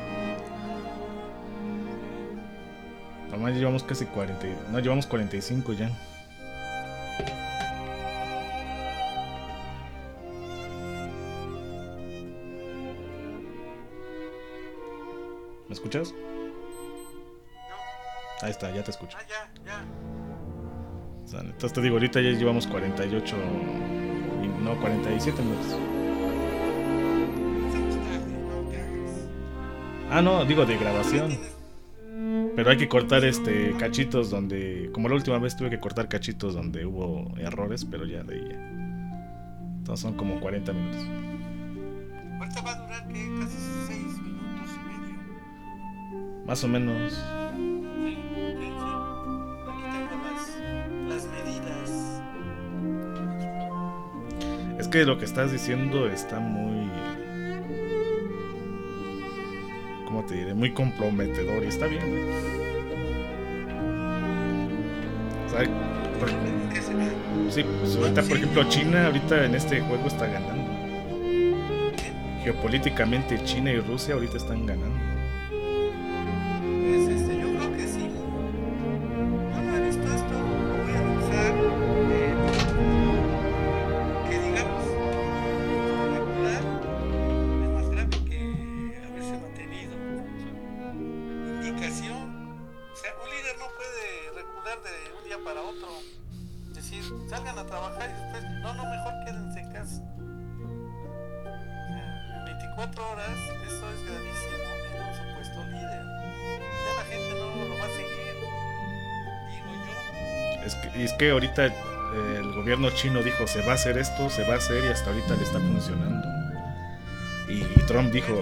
Speaker 6: Nomás llevamos casi cuarenta. No, llevamos cuarenta y cinco ya. ¿Me escuchas? No. Ahí está, ya te escucho.
Speaker 2: Ah, ya, ya.
Speaker 6: O sea, entonces te digo, ahorita ya llevamos cuarenta y ocho. No, cuarenta y siete minutos. Ah, no, digo de grabación. Pero hay que cortar este cachitos donde, como la última vez tuve que cortar cachitos donde hubo errores, pero ya de ahí ya. Entonces son como cuarenta minutos.
Speaker 2: Ahorita va a durar que casi seis minutos y medio.
Speaker 6: Más o menos.
Speaker 2: Sí, sí, sí. Aquí tengo las, las medidas.
Speaker 6: Es que lo que estás diciendo está muy... ¿Cómo te diré? Muy comprometedor y está bien, ¿eh? O sea, por... sí, pues ahorita, por ejemplo, China ahorita en este juego está ganando. Geopolíticamente China y Rusia ahorita están ganando.
Speaker 2: Pues este, yo creo que sí. No, no he visto esto. Lo voy a revisar. Eh, que digamos, regular es más grave que haberse mantenido. Indicación. O sea, un líder no puede recular de un día para otro. Decir, salgan a trabajar y después, no, no, mejor quédense en casa. veinticuatro horas, eso es gravísimo en un supuesto líder. Ya la gente no lo va a seguir, digo yo.
Speaker 6: Es que, es que ahorita eh, el gobierno chino dijo, se va a hacer esto, se va a hacer, y hasta ahorita le está funcionando. Y, y Trump dijo...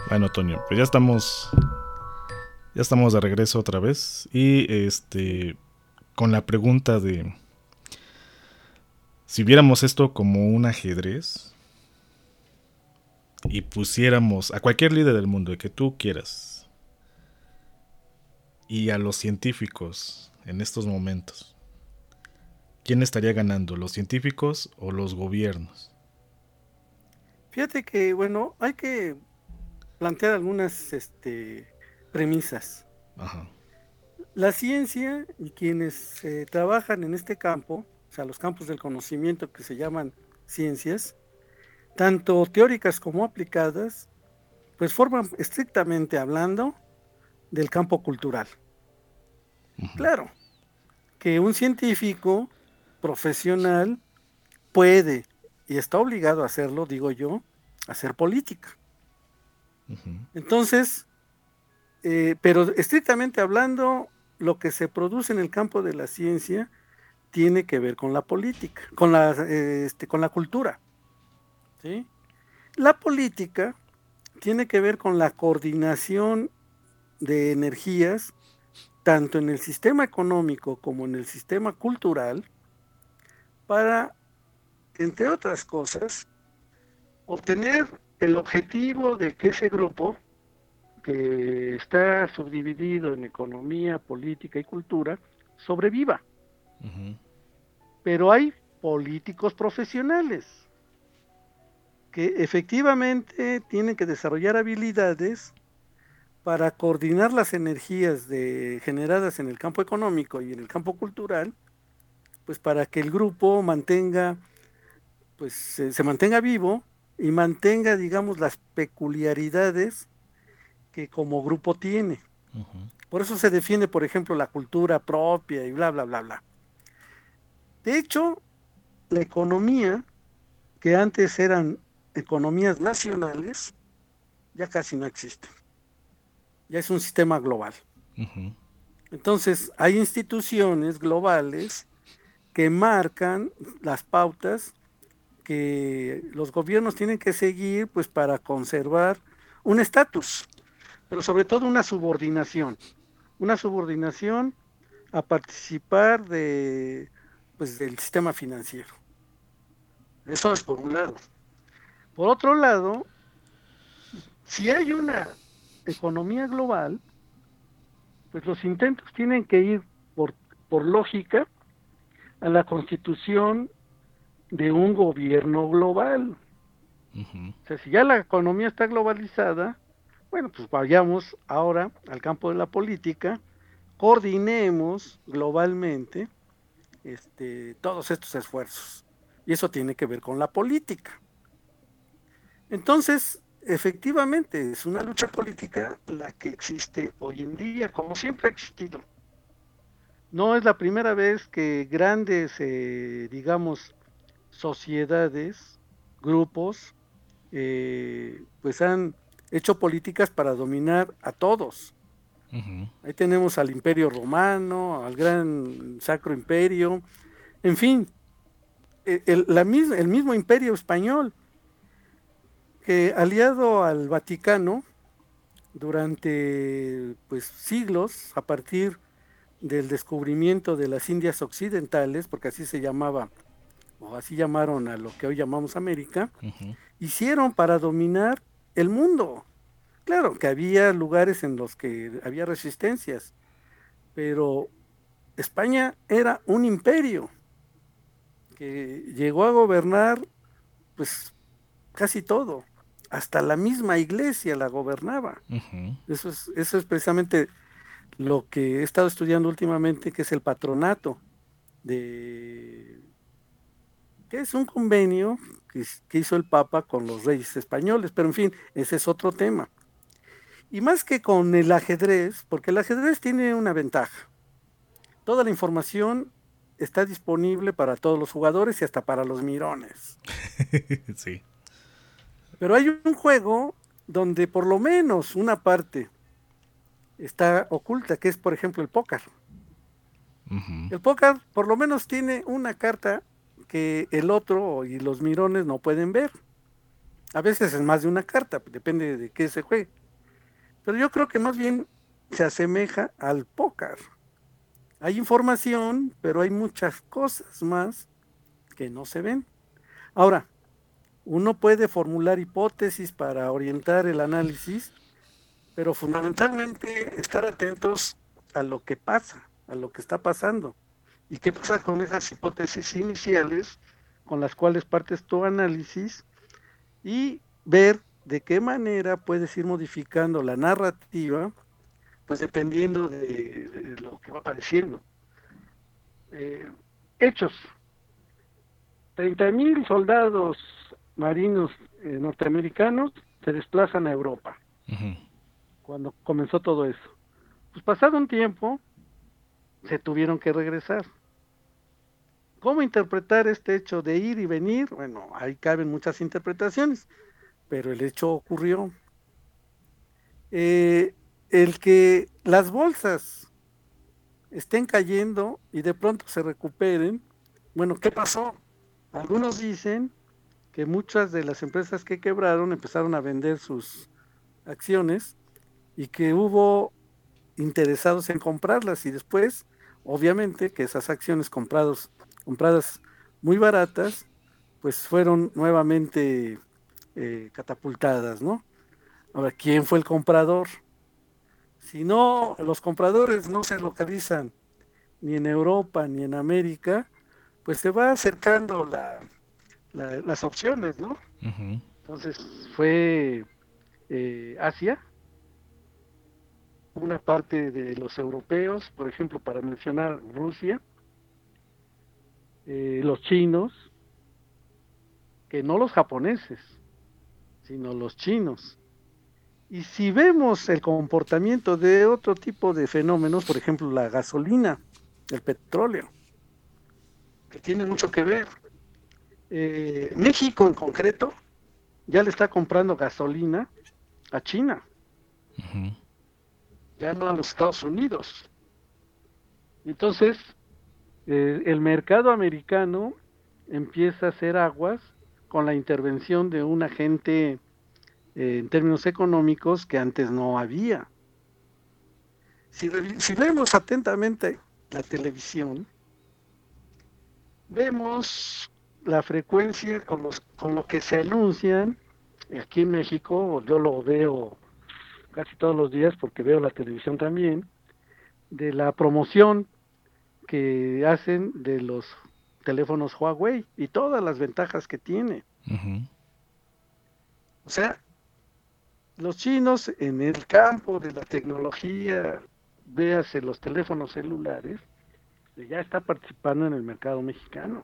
Speaker 6: Bueno, Toño, pues ya estamos, ya estamos de regreso otra vez y este, con la pregunta de si viéramos esto como un ajedrez y pusiéramos a cualquier líder del mundo, el que tú quieras, y a los científicos en estos momentos, ¿quién estaría ganando, los científicos o los gobiernos?
Speaker 5: Fíjate que, bueno, hay que plantear algunas este, premisas.
Speaker 6: Ajá.
Speaker 5: La ciencia y quienes eh, trabajan en este campo, o sea, los campos del conocimiento que se llaman ciencias, tanto teóricas como aplicadas, pues forman estrictamente hablando del campo cultural. Uh-huh. Claro, que un científico profesional puede y está obligado a hacerlo, digo yo, a hacer política. Uh-huh. Entonces, eh, pero estrictamente hablando, lo que se produce en el campo de la ciencia tiene que ver con la política, con la, eh, este, con la cultura, ¿sí? La política tiene que ver con la coordinación de energías, tanto en el sistema económico como en el sistema cultural, para, entre otras cosas, obtener el objetivo de que ese grupo, que está subdividido en economía, política y cultura, sobreviva. Uh-huh. Pero hay políticos profesionales que efectivamente tienen que desarrollar habilidades para coordinar las energías de, generadas en el campo económico y en el campo cultural, pues para que el grupo mantenga, pues se, se mantenga vivo y mantenga, digamos, las peculiaridades que como grupo tiene. Uh-huh. Por eso se defiende, por ejemplo, la cultura propia y bla, bla, bla, bla. De hecho, la economía, que antes eran economías nacionales, ya casi no existe. Ya es un sistema global. Uh-huh. Entonces, hay instituciones globales que marcan las pautas que los gobiernos tienen que seguir, pues, para conservar un estatus, pero sobre todo una subordinación, una subordinación a participar de, pues, del sistema financiero. Eso es por un lado. Por otro lado, si hay una economía global, pues los intentos tienen que ir por, por lógica a la constitución de un gobierno global. Uh-huh. O sea, si ya la economía está globalizada, bueno, pues vayamos ahora al campo de la política, coordinemos globalmente este, todos estos esfuerzos. Y eso tiene que ver con la política. Entonces, efectivamente, es una lucha política la que existe hoy en día, como siempre ha existido. No es la primera vez que grandes, eh, digamos, sociedades, grupos, eh, pues han hecho políticas para dominar a todos. Uh-huh. Ahí tenemos al Imperio Romano, al Gran Sacro Imperio, en fin, el, el, la misma, el mismo Imperio Español, que aliado al Vaticano durante, pues, siglos, a partir del descubrimiento de las Indias Occidentales, porque así se llamaba, o así llamaron a lo que hoy llamamos América, uh-huh. hicieron para dominar el mundo. Claro que había lugares en los que había resistencias, pero España era un imperio que llegó a gobernar, pues, casi todo, hasta la misma iglesia la gobernaba. Uh-huh. Eso es, eso es precisamente lo que he estado estudiando últimamente, que es el patronato, de que es un convenio que, que hizo el Papa con los reyes españoles, pero en fin, ese es otro tema. Y más que con el ajedrez, porque el ajedrez tiene una ventaja. Toda la información está disponible para todos los jugadores y hasta para los mirones.
Speaker 6: Sí.
Speaker 5: Pero hay un juego donde por lo menos una parte está oculta, que es, por ejemplo, el póker. Uh-huh. El póker por lo menos tiene una carta que el otro y los mirones no pueden ver. A veces es más de una carta, depende de qué se juegue. Pero yo creo que más bien se asemeja al póker. Hay información, pero hay muchas cosas más que no se ven. Ahora, uno puede formular hipótesis para orientar el análisis, pero fundamentalmente estar atentos a lo que pasa, a lo que está pasando. ¿Y qué pasa con esas hipótesis iniciales con las cuales partes tu análisis? Y ver de qué manera puedes ir modificando la narrativa, pues dependiendo de, de lo que va apareciendo. Eh, hechos. treinta mil soldados marinos eh, norteamericanos se desplazan a Europa. Uh-huh. Cuando comenzó todo eso. Pues pasado un tiempo, se tuvieron que regresar. ¿Cómo interpretar este hecho de ir y venir? Bueno, ahí caben muchas interpretaciones, pero el hecho ocurrió. Eh, el que las bolsas estén cayendo y de pronto se recuperen, bueno, ¿qué pasó? Algunos dicen que muchas de las empresas que quebraron empezaron a vender sus acciones y que hubo interesados en comprarlas y después, obviamente, que esas acciones comprados, compradas muy baratas, pues fueron nuevamente eh, catapultadas, ¿no? Ahora, ¿quién fue el comprador? Si no, los compradores no se localizan ni en Europa ni en América, pues se va acercando la, la, las opciones, ¿no? Uh-huh. Entonces fue eh, Asia, una parte de los europeos, por ejemplo, para mencionar Rusia, eh, los chinos, que no los japoneses, sino los chinos. Y si vemos el comportamiento de otro tipo de fenómenos, por ejemplo, la gasolina, el petróleo, que tiene mucho que ver. Eh, México en concreto ya le está comprando gasolina a China. Uh-huh. Ya no a los Estados Unidos. Entonces, eh, el mercado americano empieza a hacer aguas con la intervención de un agente eh, en términos económicos que antes no había. Si, si vemos atentamente la televisión, vemos la frecuencia con, los, con lo que se anuncian. Aquí en México, yo lo veo casi todos los días porque veo la televisión también, de la promoción que hacen de los teléfonos Huawei y todas las ventajas que tiene. Uh-huh. O sea, los chinos en el campo de la tecnología, véase los teléfonos celulares, ya está participando en el mercado mexicano.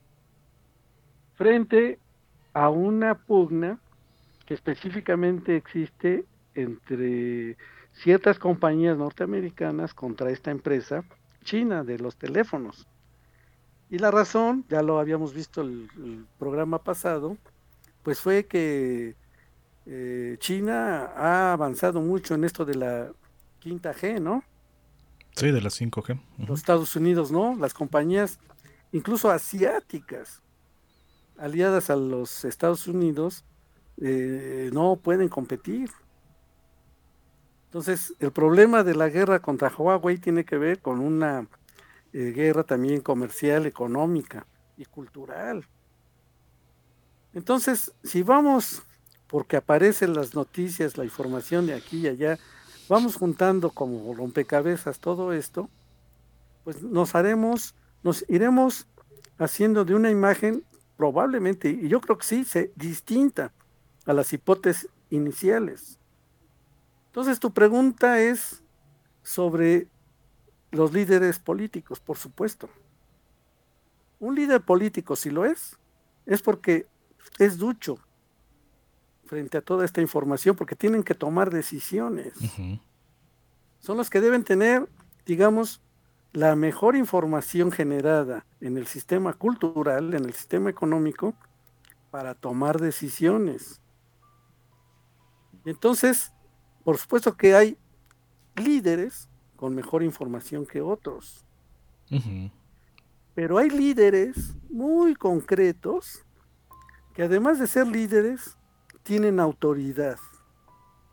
Speaker 5: Frente a una pugna que específicamente existe entre ciertas compañías norteamericanas contra esta empresa china de los teléfonos. Y la razón, ya lo habíamos visto el, el programa pasado, pues fue que eh, China ha avanzado mucho en esto de la quinta G, ¿no?
Speaker 6: Sí, de la cinco G. Uh-huh.
Speaker 5: Los Estados Unidos, ¿no? Las compañías, incluso asiáticas, aliadas a los Estados Unidos, eh, no pueden competir. Entonces, el problema de la guerra contra Huawei tiene que ver con una eh, guerra también comercial, económica y cultural. Entonces, si vamos, porque aparecen las noticias, la información de aquí y allá, vamos juntando como rompecabezas todo esto, pues nos haremos, nos iremos haciendo de una imagen probablemente, y yo creo que sí, se, distinta a las hipótesis iniciales. Entonces tu pregunta es sobre los líderes políticos, por supuesto. Un líder político, si lo es, es porque es ducho frente a toda esta información, porque tienen que tomar decisiones. Uh-huh. Son los que deben tener, digamos, la mejor información generada en el sistema cultural, en el sistema económico, para tomar decisiones. Entonces, por supuesto que hay líderes con mejor información que otros. Uh-huh. Pero hay líderes muy concretos que además de ser líderes, tienen autoridad.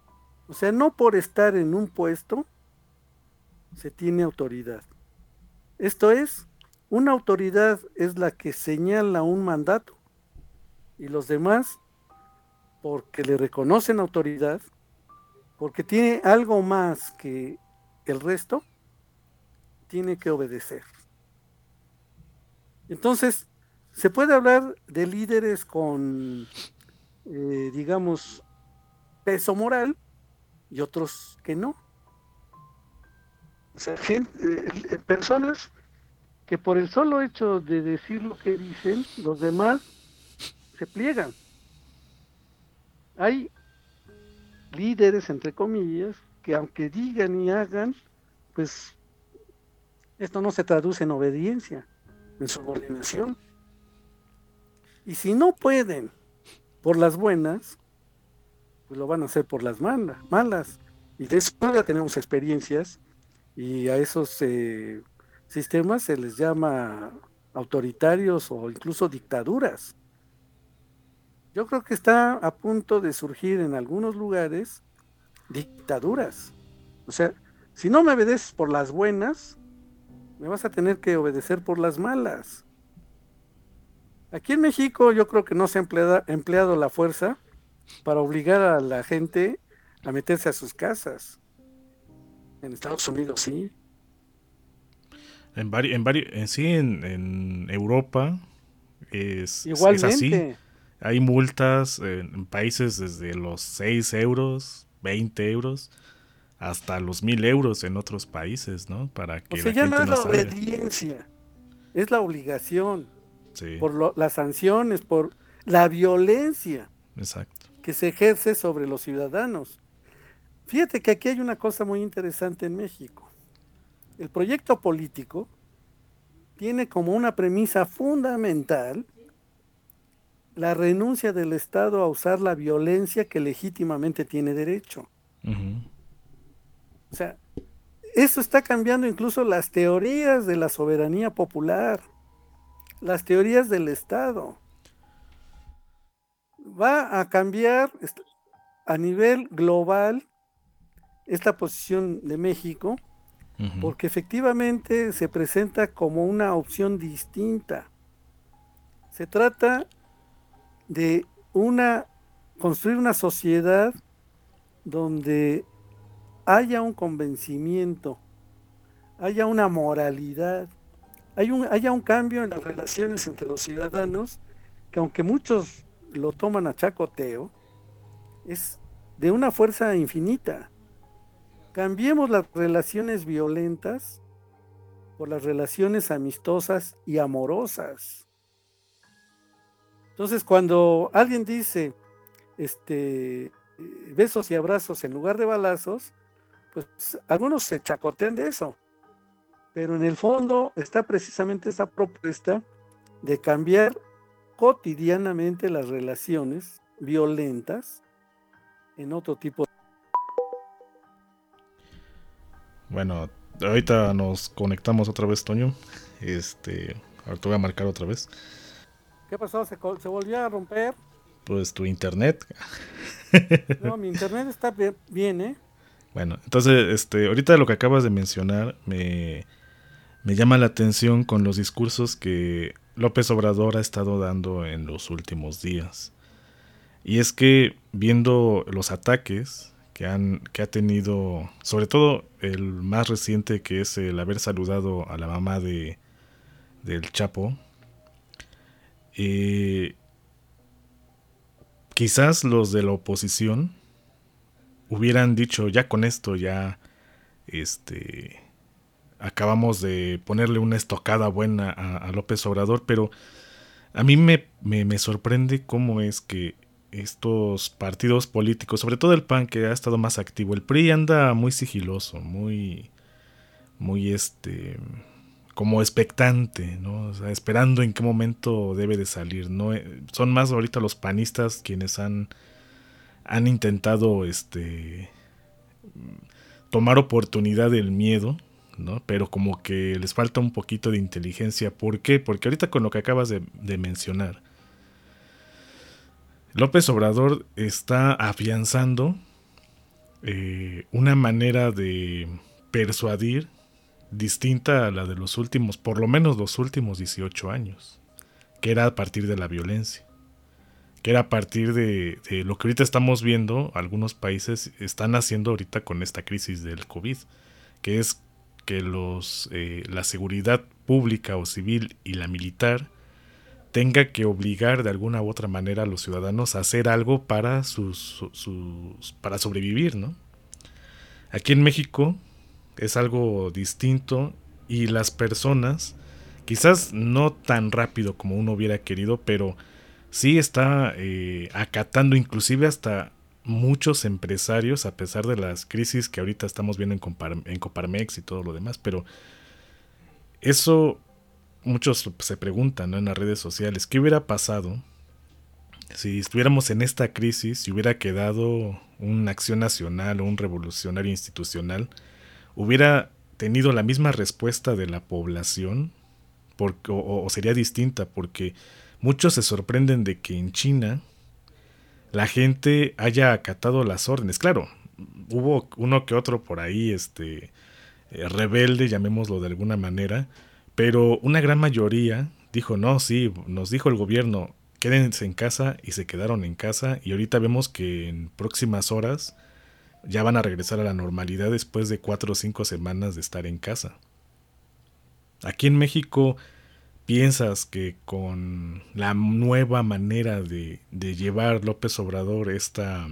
Speaker 5: O sea, no por estar en un puesto se tiene autoridad. Esto es, una autoridad es la que señala un mandato y los demás, porque le reconocen autoridad, porque tiene algo más que el resto, tiene que obedecer. Entonces, se puede hablar de líderes con, eh, digamos, peso moral y otros que no. O sea, gente, eh, personas que por el solo hecho de decir lo que dicen, los demás se pliegan. Hay líderes, entre comillas, que aunque digan y hagan, pues esto no se traduce en obediencia, en subordinación. Y si no pueden por las buenas, pues lo van a hacer por las mala, malas. Y de eso ya tenemos experiencias, y a esos eh, sistemas se les llama autoritarios o incluso dictaduras. Yo creo que está a punto de surgir en algunos lugares dictaduras. O sea, si no me obedeces por las buenas, me vas a tener que obedecer por las malas. Aquí en México yo creo que no se ha empleado, empleado la fuerza para obligar a la gente a meterse a sus casas. En Estados Unidos sí.
Speaker 6: En, vari, en, vari, en sí, en, en Europa es,
Speaker 5: Igualmente.
Speaker 6: es así. Hay multas en países desde los seis euros, veinte euros, hasta los mil euros en otros países, ¿no? Para que
Speaker 5: o sea,
Speaker 6: la
Speaker 5: ya
Speaker 6: gente
Speaker 5: no es
Speaker 6: no
Speaker 5: la
Speaker 6: salga.
Speaker 5: obediencia, es la obligación.
Speaker 6: Sí.
Speaker 5: Por lo, las sanciones, por la violencia.
Speaker 6: Exacto.
Speaker 5: Que se ejerce sobre los ciudadanos. Fíjate que aquí hay una cosa muy interesante en México. El proyecto político tiene como una premisa fundamental la renuncia del Estado a usar la violencia que legítimamente tiene derecho.
Speaker 6: Uh-huh.
Speaker 5: O sea, eso está cambiando incluso las teorías de la soberanía popular, las teorías del Estado. Va a cambiar a nivel global esta posición de México, uh-huh. porque efectivamente se presenta como una opción distinta. Se trata de una construir una sociedad donde haya un convencimiento, haya una moralidad, haya un, haya un cambio en las relaciones entre los ciudadanos, que aunque muchos lo toman a chacoteo, es de una fuerza infinita. Cambiemos las relaciones violentas por las relaciones amistosas y amorosas. Entonces, cuando alguien dice este, besos y abrazos en lugar de balazos, pues algunos se chacotean de eso. Pero en el fondo está precisamente esa propuesta de cambiar cotidianamente las relaciones violentas en otro tipo de...
Speaker 6: Bueno, ahorita nos conectamos otra vez, Toño. Este, ahorita voy a marcar otra vez.
Speaker 5: ¿Qué pasó? ¿Se, se volvió a romper?
Speaker 6: Pues tu internet.
Speaker 5: No, mi internet está bien, ¿eh?
Speaker 6: Bueno, entonces, este, ahorita lo que acabas de mencionar me, me llama la atención con los discursos que López Obrador ha estado dando en los últimos días. Y es que viendo los ataques que han que ha tenido, sobre todo el más reciente, que es el haber saludado a la mamá de del Chapo, eh, quizás los de la oposición hubieran dicho, ya con esto ya este acabamos de ponerle una estocada buena a, a López Obrador, pero a mí me, me, me sorprende cómo es que estos partidos políticos, sobre todo el P A N, que ha estado más activo, el P R I anda muy sigiloso, muy, muy este, como expectante, ¿no? O sea, esperando en qué momento debe de salir, ¿no? Son más ahorita los panistas quienes han, han intentado, este, tomar oportunidad del miedo, ¿no? Pero como que les falta un poquito de inteligencia. ¿Por qué? Porque ahorita con lo que acabas de, de mencionar, López Obrador está afianzando eh, una manera de persuadir distinta a la de los últimos, por lo menos los últimos dieciocho años, que era a partir de la violencia, que era a partir de, de lo que ahorita estamos viendo, algunos países están haciendo ahorita con esta crisis del COVID, que es que los eh, la seguridad pública o civil y la militar tenga que obligar de alguna u otra manera a los ciudadanos a hacer algo para sus, sus para sobrevivir, ¿no? Aquí en México es algo distinto y las personas, quizás no tan rápido como uno hubiera querido, pero sí está eh, acatando inclusive hasta muchos empresarios, a pesar de las crisis que ahorita estamos viendo en, Compar- en Coparmex y todo lo demás, pero eso muchos se preguntan, ¿no?, en las redes sociales, ¿qué hubiera pasado si estuviéramos en esta crisis, si hubiera quedado una acción nacional o un revolucionario institucional, hubiera tenido la misma respuesta de la población porque, o, o sería distinta? Porque muchos se sorprenden de que en China la gente haya acatado las órdenes. Claro, hubo uno que otro por ahí, este, eh, rebelde, llamémoslo de alguna manera, pero una gran mayoría dijo, no, sí, nos dijo el gobierno, quédense en casa, y se quedaron en casa, y ahorita vemos que en próximas horas ya van a regresar a la normalidad después de cuatro o cinco semanas de estar en casa. Aquí en México, ¿piensas que con la nueva manera de, de llevar López Obrador esta,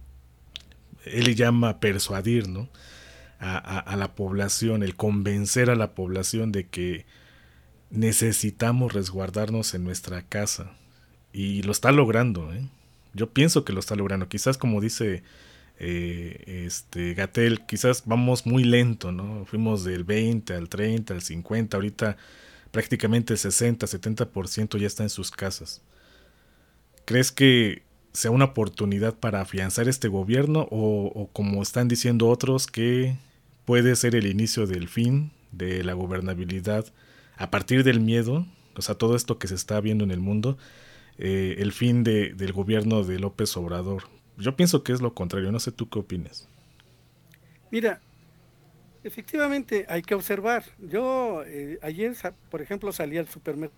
Speaker 6: él le llama persuadir, ¿no?, a, a, a la población, el convencer a la población de que necesitamos resguardarnos en nuestra casa? Y lo está logrando, ¿eh? Yo pienso que lo está logrando. Quizás, como dice eh, este Gatell, quizás vamos muy lento, ¿no? Fuimos del veinte al treinta, al cincuenta, ahorita prácticamente el sesenta, setenta por ciento ya está en sus casas. ¿Crees que sea una oportunidad para afianzar este gobierno o, o como están diciendo otros, que puede ser el inicio del fin de la gobernabilidad a partir del miedo? O sea, todo esto que se está viendo en el mundo, eh, el fin de, del gobierno de López Obrador. Yo pienso que es lo contrario, no sé tú qué opinas.
Speaker 5: Mira, efectivamente hay que observar. Yo eh, ayer, por ejemplo, salí al supermercado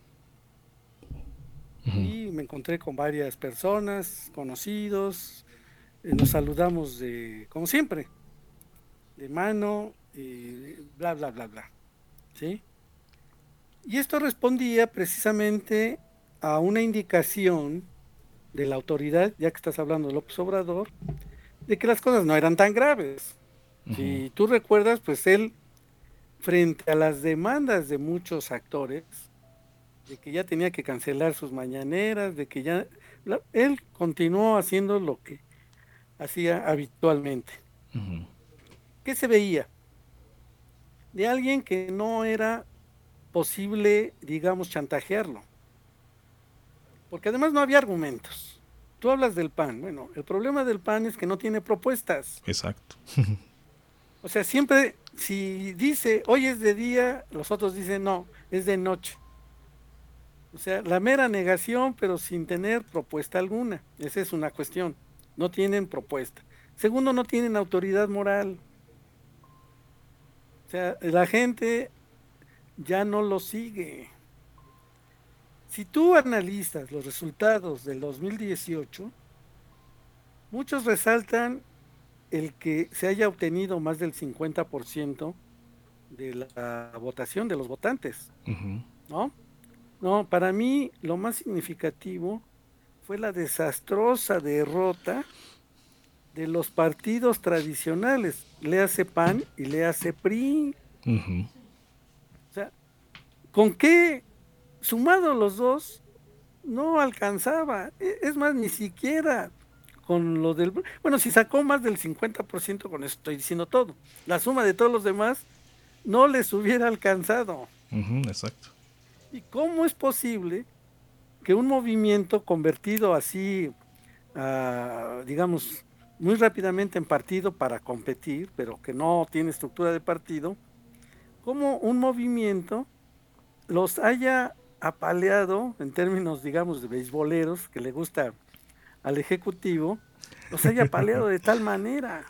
Speaker 5: uh-huh. y me encontré con varias personas, conocidos, eh, nos saludamos de, como siempre, de mano, y bla, bla, bla, bla, ¿sí? Y esto respondía precisamente a una indicación de la autoridad, ya que estás hablando de López Obrador, de que las cosas no eran tan graves. Uh-huh. Si tú recuerdas, pues él, frente a las demandas de muchos actores, de que ya tenía que cancelar sus mañaneras, de que ya, la, él continuó haciendo lo que hacía habitualmente. Uh-huh. ¿Qué se veía? De alguien que no era posible, digamos, chantajearlo. Porque además no había argumentos. Tú hablas del P A N. Bueno, el problema del P A N es que no tiene propuestas.
Speaker 6: Exacto.
Speaker 5: O sea, siempre, si dice, hoy es de día, los otros dicen, no, es de noche. O sea, la mera negación, pero sin tener propuesta alguna. Esa es una cuestión. No tienen propuesta. Segundo, no tienen autoridad moral. O sea, la gente ya no lo sigue. Si tú analizas los resultados del dos mil dieciocho, muchos resaltan el que se haya obtenido más del cincuenta por ciento de la votación de los votantes, uh-huh. ¿no? No, para mí lo más significativo fue la desastrosa derrota de los partidos tradicionales, le hace P A N y le hace P R I. Uh-huh. O sea, ¿con qué? Sumado los dos, no alcanzaba. Es más, ni siquiera con lo del... Bueno, si sacó más del cincuenta por ciento, con eso estoy diciendo todo. La suma de todos los demás no les hubiera alcanzado.
Speaker 6: Uh-huh, exacto.
Speaker 5: ¿Y cómo es posible que un movimiento convertido así, uh, digamos, muy rápidamente en partido para competir, pero que no tiene estructura de partido, cómo un movimiento los haya apaleado, en términos, digamos, de beisboleros, que le gusta al ejecutivo, los haya apaleado de tal manera?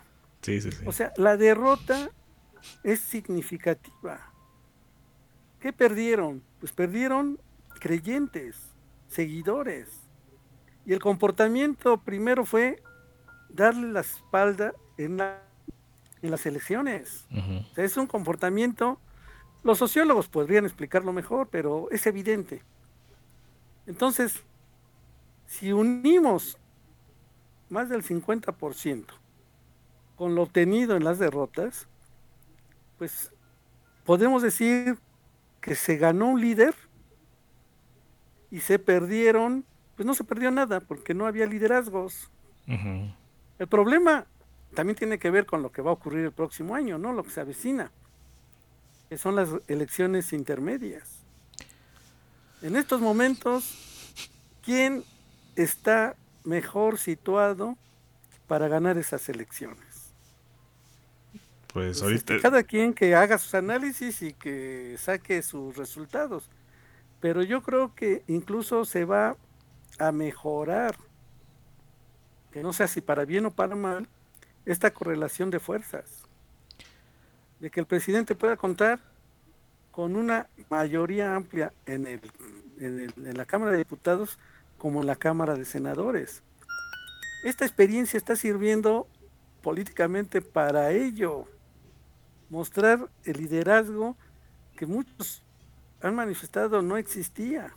Speaker 6: Sí, sí, sí.
Speaker 5: O sea, la derrota es significativa. ¿Qué perdieron? Pues perdieron creyentes, seguidores. Y el comportamiento primero fue darle la espalda en, la, en las elecciones. Uh-huh. O sea, es un comportamiento, los sociólogos podrían explicarlo mejor, pero es evidente. Entonces, si unimos más del cincuenta por ciento con lo obtenido en las derrotas, pues podemos decir que se ganó un líder y se perdieron, pues no se perdió nada porque no había liderazgos. Uh-huh. El problema también tiene que ver con lo que va a ocurrir el próximo año, ¿no? Lo que se avecina, que son las elecciones intermedias. En estos momentos, ¿quién está mejor situado para ganar esas elecciones?
Speaker 6: Pues,
Speaker 5: pues
Speaker 6: ahorita...
Speaker 5: este, cada quien que haga sus análisis y que saque sus resultados. Pero yo creo que incluso se va a mejorar, que no sé si para bien o para mal, esta correlación de fuerzas. De que el presidente pueda contar con una mayoría amplia en, el, en, el, en la Cámara de Diputados como en la Cámara de Senadores. Esta experiencia está sirviendo políticamente para ello, mostrar el liderazgo que muchos han manifestado no existía,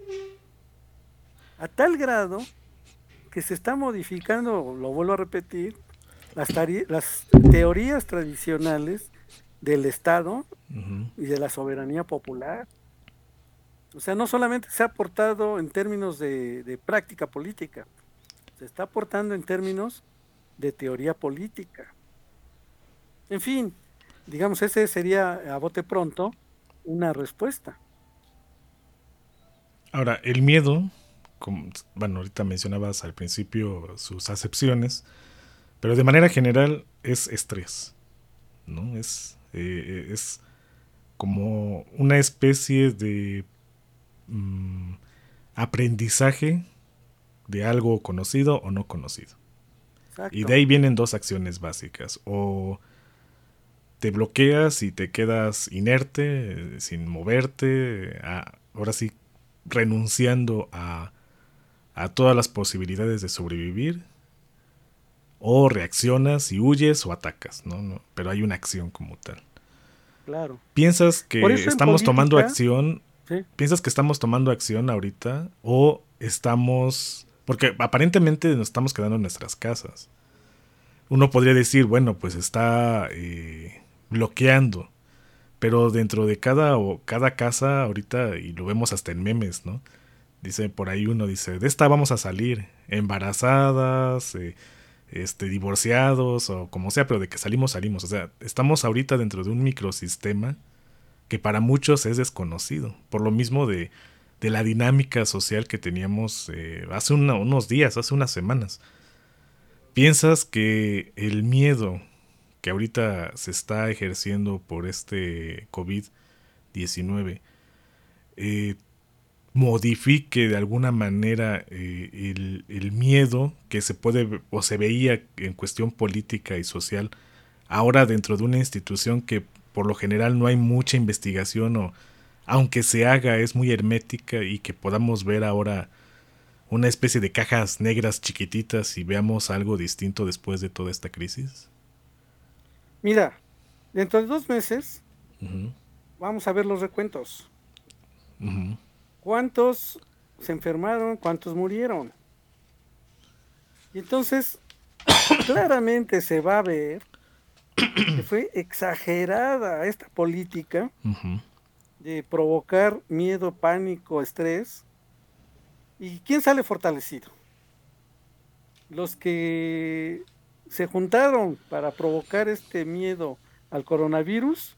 Speaker 5: a tal grado que se está modificando, lo vuelvo a repetir, las, tari- las teorías tradicionales del Estado uh-huh. y de la soberanía popular. O sea, no solamente se ha aportado en términos de, de práctica política, se está aportando en términos de teoría política. En fin, digamos, ese sería a bote pronto una respuesta.
Speaker 6: Ahora, el miedo, como, bueno, ahorita mencionabas al principio sus acepciones, pero de manera general es estrés, ¿no? Es, eh, es como una especie de mm, aprendizaje de algo conocido o no conocido. Exacto. Y de ahí vienen dos acciones básicas, o te bloqueas y te quedas inerte, sin moverte, a, ahora sí, renunciando a, a todas las posibilidades de sobrevivir, o reaccionas y huyes o atacas, ¿no? No, pero hay una acción como tal.
Speaker 5: Claro.
Speaker 6: ¿Piensas que estamos política, tomando acción? ¿Sí? ¿Piensas que estamos tomando acción ahorita? ¿O estamos...? Porque aparentemente nos estamos quedando en nuestras casas. Uno podría decir, bueno, pues está eh, bloqueando. Pero dentro de cada, o cada casa ahorita, y lo vemos hasta en memes, ¿no? Dice por ahí uno, dice, de esta vamos a salir, embarazadas, eh, este, divorciados, o como sea, pero de que salimos, salimos. O sea, estamos ahorita dentro de un microsistema que para muchos es desconocido. Por lo mismo de, de la dinámica social que teníamos eh, hace una, unos días, hace unas semanas. ¿Piensas que el miedo que ahorita se está ejerciendo por este covid diecinueve eh, modifique de alguna manera eh, el, el miedo que se puede o se veía en cuestión política y social ahora dentro de una institución que por lo general no hay mucha investigación, o aunque se haga es muy hermética, y que podamos ver ahora una especie de cajas negras chiquititas y veamos algo distinto después de toda esta crisis?
Speaker 5: Mira, dentro de dos meses uh-huh. vamos a ver los recuentos. Uh-huh. ¿Cuántos se enfermaron? ¿Cuántos murieron? Y entonces, claramente se va a ver que fue exagerada esta política uh-huh. de provocar miedo, pánico, estrés. ¿Y quién sale fortalecido? Los que se juntaron para provocar este miedo al coronavirus,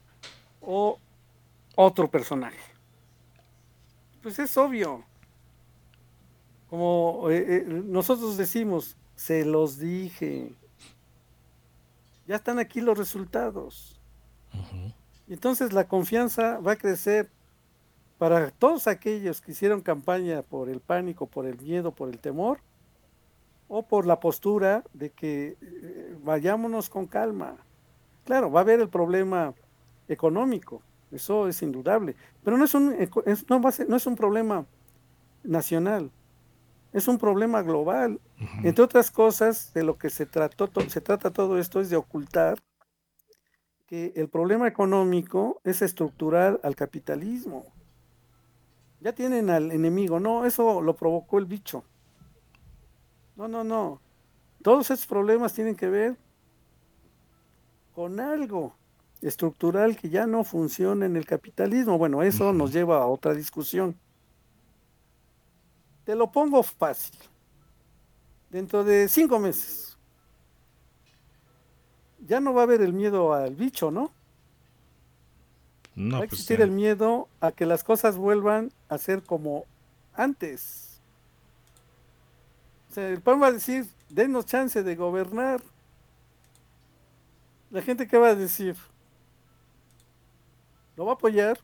Speaker 5: o otro personaje. Pues es obvio. Como eh, eh, nosotros decimos, se los dije. Ya están aquí los resultados. Uh-huh. Y entonces la confianza va a crecer para todos aquellos que hicieron campaña por el pánico, por el miedo, por el temor, o por la postura de que eh, vayámonos con calma. Claro, va a haber el problema económico, eso es indudable, pero no es un, es, no va a ser, no es un problema nacional, es un problema global. Uh-huh. Entre otras cosas, de lo que se trató, to, se trata todo esto es de ocultar que el problema económico es estructural al capitalismo. Ya tienen al enemigo, no, eso lo provocó el bicho. No, no, no. Todos estos problemas tienen que ver con algo estructural que ya no funciona en el capitalismo. Bueno, eso uh-huh. nos lleva a otra discusión. Te lo pongo fácil. Dentro de cinco meses, ya no va a haber el miedo al bicho, ¿no? No, va a existir pues el miedo a que las cosas vuelvan a ser como antes. O sea, el P A N va a decir, denos chance de gobernar. La gente, ¿qué va a decir? ¿Lo va a apoyar?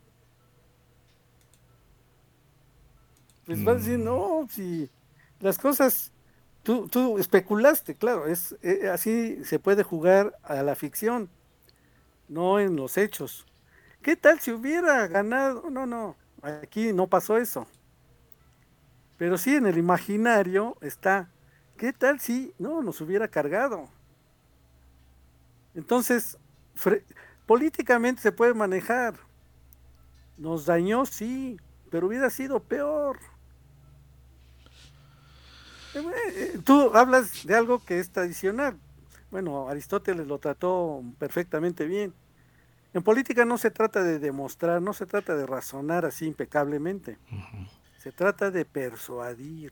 Speaker 5: Pues mm. va a decir, no, si las cosas, tú, tú especulaste, claro, es eh, así se puede jugar a la ficción, no en los hechos. ¿Qué tal si hubiera ganado? No, no, aquí no pasó eso. Pero sí en el imaginario está, ¿qué tal si no nos hubiera cargado? Entonces, fre- políticamente se puede manejar. Nos dañó, sí, pero hubiera sido peor. Eh, tú hablas de algo que es tradicional. Bueno, Aristóteles lo trató perfectamente bien. En política no se trata de demostrar, no se trata de razonar así impecablemente. Uh-huh. Se trata de persuadir.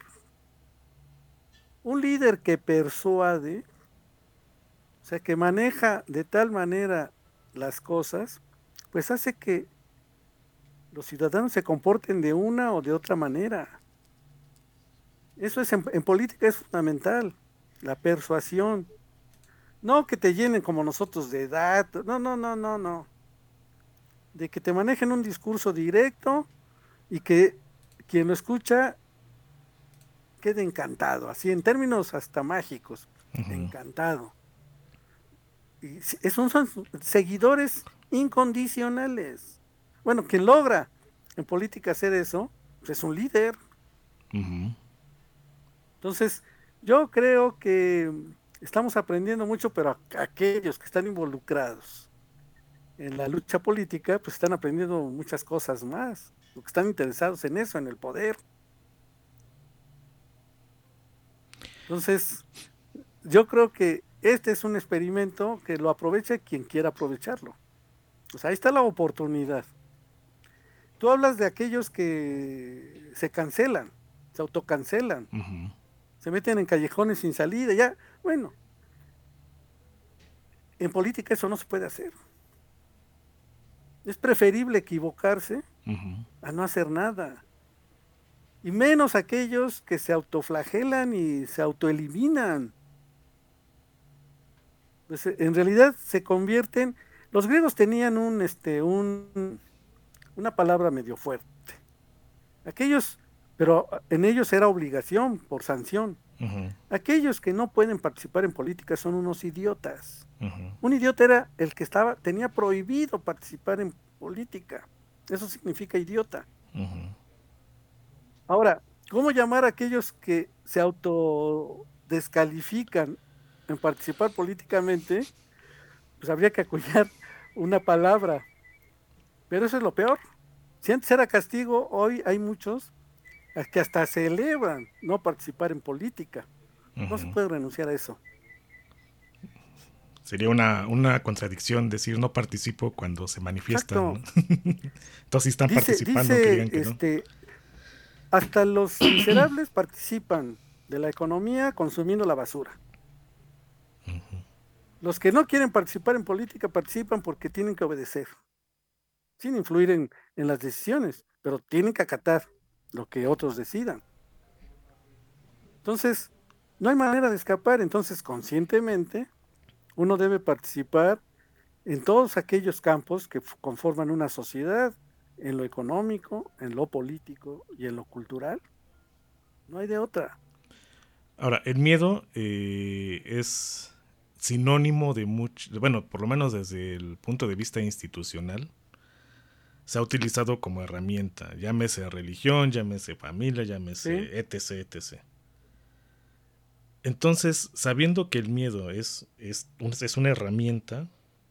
Speaker 5: Un líder que persuade, o sea, que maneja de tal manera las cosas, pues hace que los ciudadanos se comporten de una o de otra manera. Eso es en, en política es fundamental, la persuasión. No que te llenen como nosotros de datos, no, no, no, no, no. De que te manejen un discurso directo y que quien lo escucha quede encantado, así en términos hasta mágicos, uh-huh. encantado. Y esos son seguidores incondicionales. Bueno, quien logra en política hacer eso, pues es un líder. Uh-huh. Entonces, yo creo que estamos aprendiendo mucho, pero a, a aquellos que están involucrados en la lucha política, pues están aprendiendo muchas cosas más, porque están interesados en eso, en el poder. Entonces, yo creo que este es un experimento que lo aproveche quien quiera aprovecharlo. Pues ahí está la oportunidad. Tú hablas de aquellos que se cancelan, se autocancelan, uh-huh. se meten en callejones sin salida, ya, bueno. En política eso no se puede hacer. Es preferible equivocarse uh-huh. a no hacer nada. Y menos aquellos que se autoflagelan y se autoeliminan. Pues en realidad se convierten. Los griegos tenían un, este, un, una palabra medio fuerte. Aquellos, pero en ellos era obligación por sanción. Uh-huh. Aquellos que no pueden participar en política son unos idiotas. Uh-huh. Un idiota era el que estaba, tenía prohibido participar en política. Eso significa idiota. Uh-huh. Ahora, ¿cómo llamar a aquellos que se autodescalifican en participar políticamente? Pues habría que acuñar una palabra. Pero eso es lo peor. Si antes era castigo, hoy hay muchos que hasta celebran no participar en política. Uh-huh. No se puede renunciar a eso.
Speaker 6: Sería una, una contradicción decir no participo cuando se manifiestan, ¿no? Entonces si están
Speaker 5: dice,
Speaker 6: participando,
Speaker 5: dice,
Speaker 6: que digan que
Speaker 5: este, no. Hasta los miserables participan de la economía consumiendo la basura. Uh-huh. Los que no quieren participar en política participan porque tienen que obedecer, sin influir en, en las decisiones, pero tienen que acatar lo que otros decidan. Entonces, no hay manera de escapar. Entonces, conscientemente, uno debe participar en todos aquellos campos que conforman una sociedad, en lo económico, en lo político y en lo cultural. No hay de otra.
Speaker 6: Ahora, el miedo eh, es sinónimo de mucho, bueno, por lo menos desde el punto de vista institucional, se ha utilizado como herramienta, llámese religión, llámese familia, llámese
Speaker 5: Sí.
Speaker 6: etc, etcétera. Entonces, sabiendo que el miedo es, es, un- es una herramienta,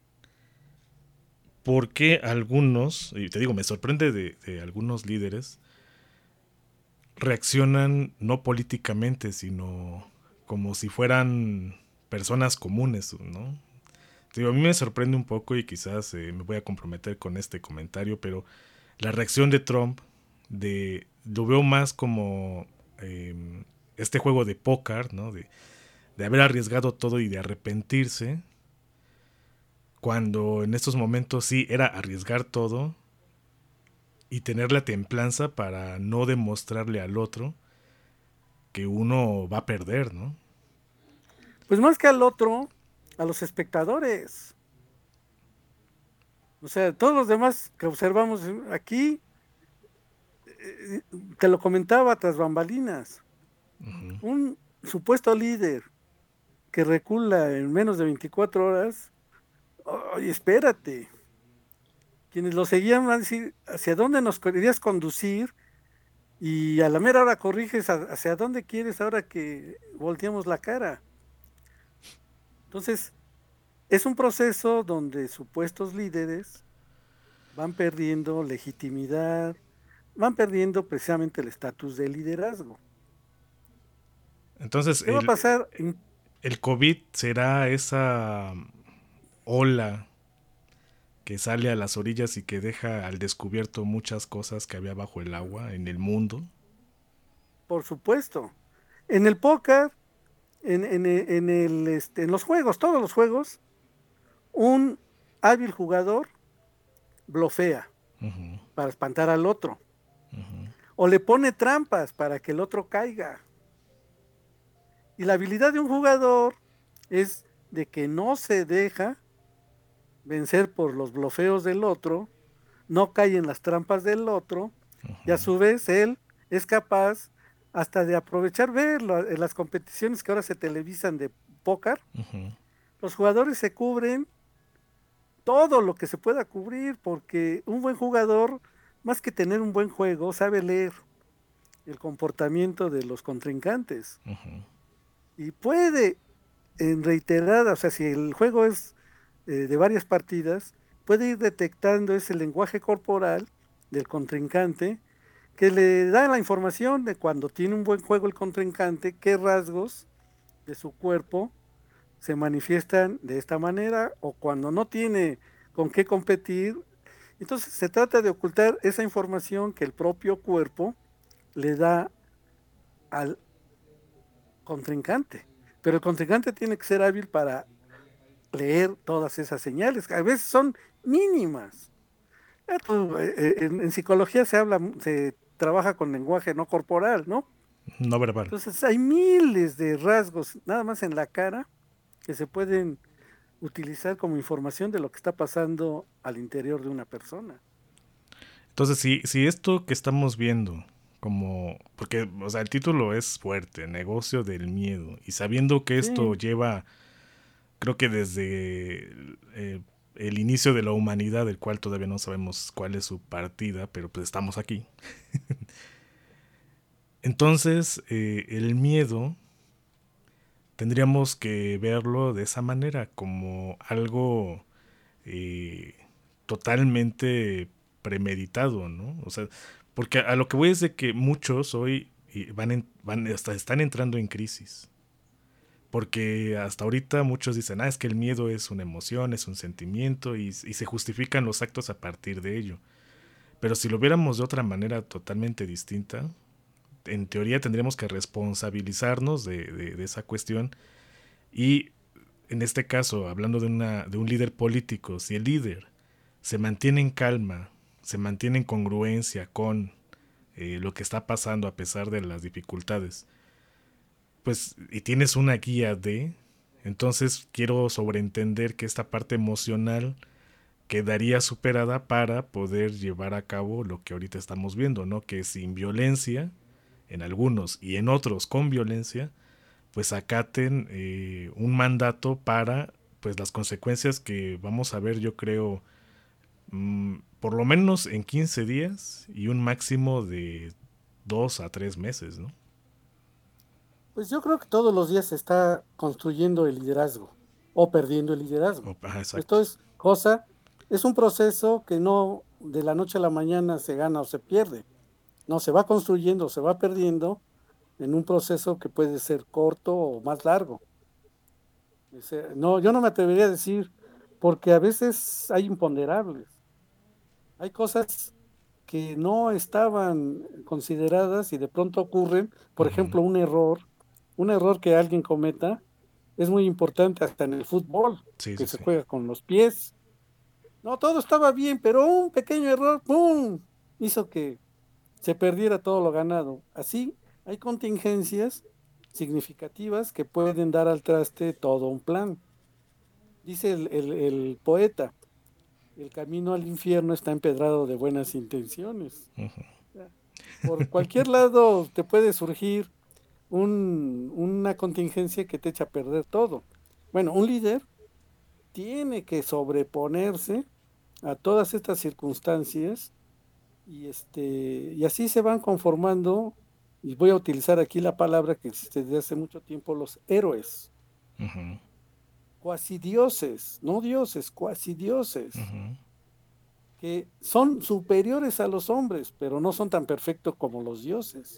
Speaker 6: ¿por qué algunos, y te digo, me sorprende de, de algunos líderes, reaccionan no políticamente, sino como si fueran personas comunes, ¿no? Te digo, a mí me sorprende un poco y quizás eh, me voy a comprometer con este comentario, pero la reacción de Trump de lo veo más como eh, este juego de póker, ¿no? De, de haber arriesgado todo y de arrepentirse, cuando en estos momentos sí era arriesgar todo y tener la templanza para no demostrarle al otro que uno va a perder, ¿no?
Speaker 5: Pues más que al otro, a los espectadores. O sea, todos los demás que observamos aquí, eh, te lo comentaba tras bambalinas,
Speaker 6: Uh-huh.
Speaker 5: un supuesto líder que recula en menos de veinticuatro horas, oye, espérate, quienes lo seguían van a decir, ¿hacia dónde nos querías conducir? Y a la mera hora corriges a- hacia dónde quieres ahora que volteamos la cara. Entonces, es un proceso donde supuestos líderes van perdiendo legitimidad, van perdiendo precisamente el estatus de liderazgo.
Speaker 6: Entonces,
Speaker 5: ¿Qué va a
Speaker 6: el,
Speaker 5: pasar? En-
Speaker 6: el COVID será esa ola que sale a las orillas y que deja al descubierto muchas cosas que había bajo el agua en el mundo.
Speaker 5: Por supuesto. En el póker, en, en, en el, este, en los juegos, todos los juegos, un hábil jugador blofea
Speaker 6: Uh-huh,
Speaker 5: para espantar al otro.
Speaker 6: uh-huh.
Speaker 5: O le pone trampas para que el otro caiga. Y la habilidad de un jugador es de que no se deja vencer por los blofeos del otro, no cae en las trampas del otro, uh-huh. Y a su vez él es capaz hasta de aprovechar, ver lo, en las competiciones que ahora se televisan de póker, uh-huh. Los jugadores se cubren todo lo que se pueda cubrir, porque un buen jugador, más que tener un buen juego, sabe leer el comportamiento de los contrincantes. Uh-huh. Y puede, en reiterada, o sea, si el juego es eh, de varias partidas, puede ir detectando ese lenguaje corporal del contrincante, que le da la información de cuando tiene un buen juego el contrincante, qué rasgos de su cuerpo se manifiestan de esta manera, o cuando no tiene con qué competir. Entonces se trata de ocultar esa información que el propio cuerpo le da al contrincante, pero el contrincante tiene que ser hábil para leer todas esas señales, que a veces son mínimas. En, en psicología se habla, se trabaja con lenguaje no corporal, ¿no?
Speaker 6: No verbal.
Speaker 5: Entonces hay miles de rasgos, nada más en la cara, que se pueden utilizar como información de lo que está pasando al interior de una persona.
Speaker 6: Entonces, si, si esto que estamos viendo, como, porque, o sea, el título es fuerte, negocio del miedo, y sabiendo que esto sí. lleva, creo que desde eh, el inicio de la humanidad, del cual todavía no sabemos cuál es su partida, pero pues estamos aquí. Entonces, eh, el miedo tendríamos que verlo de esa manera, como algo eh, totalmente premeditado, ¿no? O sea, porque a lo que voy es de que muchos hoy van, en, van hasta están entrando en crisis. Porque hasta ahorita muchos dicen, ah, es que el miedo es una emoción, es un sentimiento, y, y se justifican los actos a partir de ello. Pero si lo viéramos de otra manera totalmente distinta, en teoría tendríamos que responsabilizarnos de, de, de esa cuestión. Y en este caso, hablando de, una, de un líder político, si el líder se mantiene en calma, se mantiene en congruencia con eh, lo que está pasando a pesar de las dificultades, pues, y tienes una guía de, entonces quiero sobreentender que esta parte emocional quedaría superada para poder llevar a cabo lo que ahorita estamos viendo, ¿no? Que sin violencia, en algunos y en otros con violencia, pues acaten eh, un mandato para pues las consecuencias que vamos a ver, yo creo, mmm, por lo menos en quince días y un máximo de dos a tres meses, ¿no?
Speaker 5: Pues yo creo que todos los días se está construyendo el liderazgo o perdiendo el liderazgo.
Speaker 6: Oh, ajá, exacto.
Speaker 5: Esto es cosa, es un proceso que no de la noche a la mañana se gana o se pierde. No, se va construyendo, se va perdiendo en un proceso que puede ser corto o más largo. No, yo no me atrevería a decir, porque a veces hay imponderables. Hay cosas que no estaban consideradas y de pronto ocurren. Por uh-huh. ejemplo, un error, un error que alguien cometa es muy importante hasta en el fútbol, sí, que sí, se sí. juega con los pies. No, todo estaba bien, pero un pequeño error, ¡pum!, hizo que se perdiera todo lo ganado. Así, hay contingencias significativas que pueden dar al traste todo un plan. Dice el, el, el poeta, el camino al infierno está empedrado de buenas intenciones. Uh-huh. Por cualquier lado te puede surgir un, una contingencia que te echa a perder todo. Bueno, un líder tiene que sobreponerse a todas estas circunstancias y, este, y así se van conformando, y voy a utilizar aquí la palabra que existe desde hace mucho tiempo, los héroes. Uh-huh. Cuasi dioses, no dioses, cuasi dioses. Uh-huh. Que son superiores a los hombres, pero no son tan perfectos como los dioses.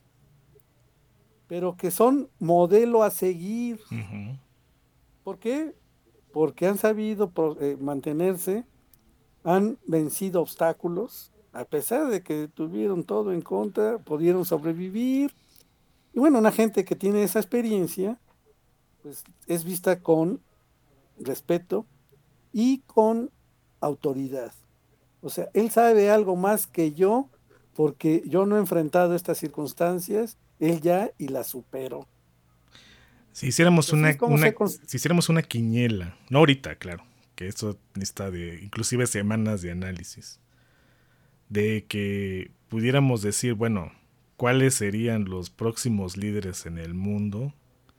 Speaker 5: Pero que son modelo a seguir. Uh-huh. ¿Por qué? Porque han sabido eh, mantenerse, han vencido obstáculos, a pesar de que tuvieron todo en contra, pudieron sobrevivir. Y bueno, una gente que tiene esa experiencia, pues es vista con respeto y con autoridad. O sea, él sabe algo más que yo, porque yo no he enfrentado estas circunstancias, él ya y las supero.
Speaker 6: Si hiciéramos una, una cons- si hiciéramos una quiniela, no ahorita, claro, que eso necesita de inclusive semanas de análisis, de que pudiéramos decir, bueno, cuáles serían los próximos líderes en el mundo,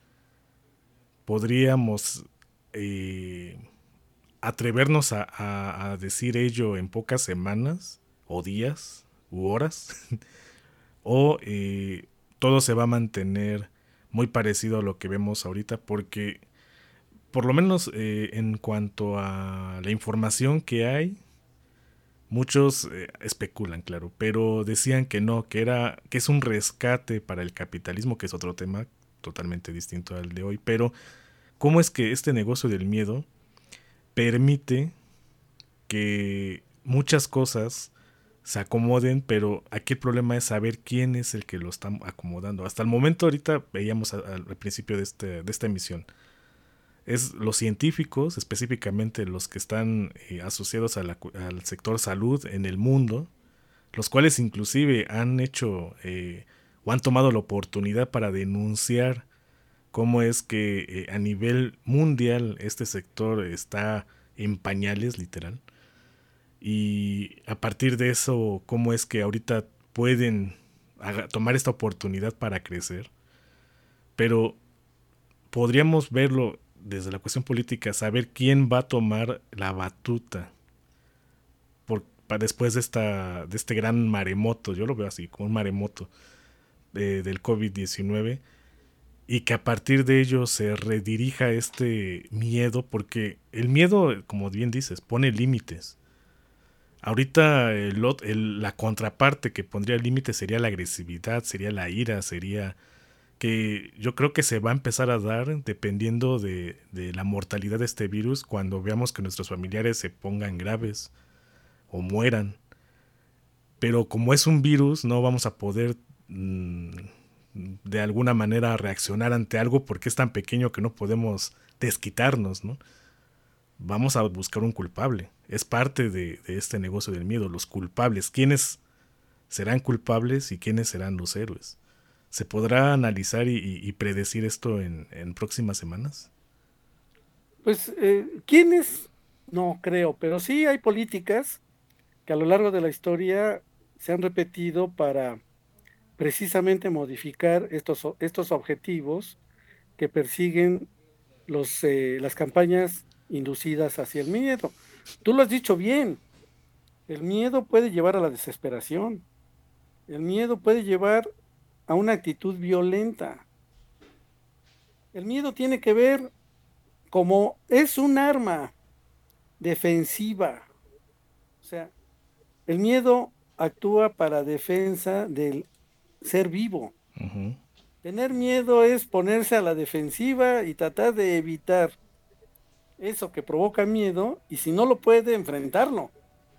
Speaker 6: podríamos eh, atrevernos a, a, a decir ello en pocas semanas o días u horas o eh, todo se va a mantener muy parecido a lo que vemos ahorita, porque por lo menos eh, en cuanto a la información que hay, muchos eh, especulan, claro, pero decían que no, que era que es un rescate para el capitalismo, que es otro tema totalmente distinto al de hoy, pero cómo es que este negocio del miedo permite que muchas cosas se acomoden, pero aquí el problema es saber quién es el que lo está acomodando. Hasta el momento, ahorita veíamos al, al principio de, este, de esta emisión, es los científicos, específicamente los que están eh, asociados a la, al sector salud en el mundo, los cuales inclusive han hecho eh, o han tomado la oportunidad para denunciar cómo es que eh, a nivel mundial este sector está en pañales, literal. Y a partir de eso, cómo es que ahorita pueden haga, tomar esta oportunidad para crecer. Pero podríamos verlo desde la cuestión política, saber quién va a tomar la batuta por, para después de, esta, de este gran maremoto, yo lo veo así, como un maremoto de, del covid diecinueve, y que a partir de ello se redirija este miedo, porque el miedo, como bien dices, pone límites. Ahorita el, el, la contraparte que pondría límites sería la agresividad, sería la ira, sería que yo creo que se va a empezar a dar dependiendo de, de la mortalidad de este virus, cuando veamos que nuestros familiares se pongan graves o mueran. Pero como es un virus, no vamos a poder mmm, de alguna manera reaccionar ante algo porque es tan pequeño que no podemos desquitarnos, ¿no? Vamos a buscar un culpable. Es parte de, de este negocio del miedo, los culpables. ¿Quiénes serán culpables y quiénes serán los héroes? ¿Se podrá analizar y, y predecir esto en, en próximas semanas?
Speaker 5: Pues, eh, ¿quiénes? No creo, pero sí hay políticas que a lo largo de la historia se han repetido para precisamente modificar estos, estos objetivos que persiguen los, eh, las campañas inducidas hacia el miedo. Tú lo has dicho bien, el miedo puede llevar a la desesperación, el miedo puede llevar a una actitud violenta. El miedo tiene que ver como es un arma defensiva. O sea, el miedo actúa para defensa del ser vivo.
Speaker 6: Uh-huh.
Speaker 5: Tener miedo es ponerse a la defensiva y tratar de evitar eso que provoca miedo, y si no lo puede, enfrentarlo.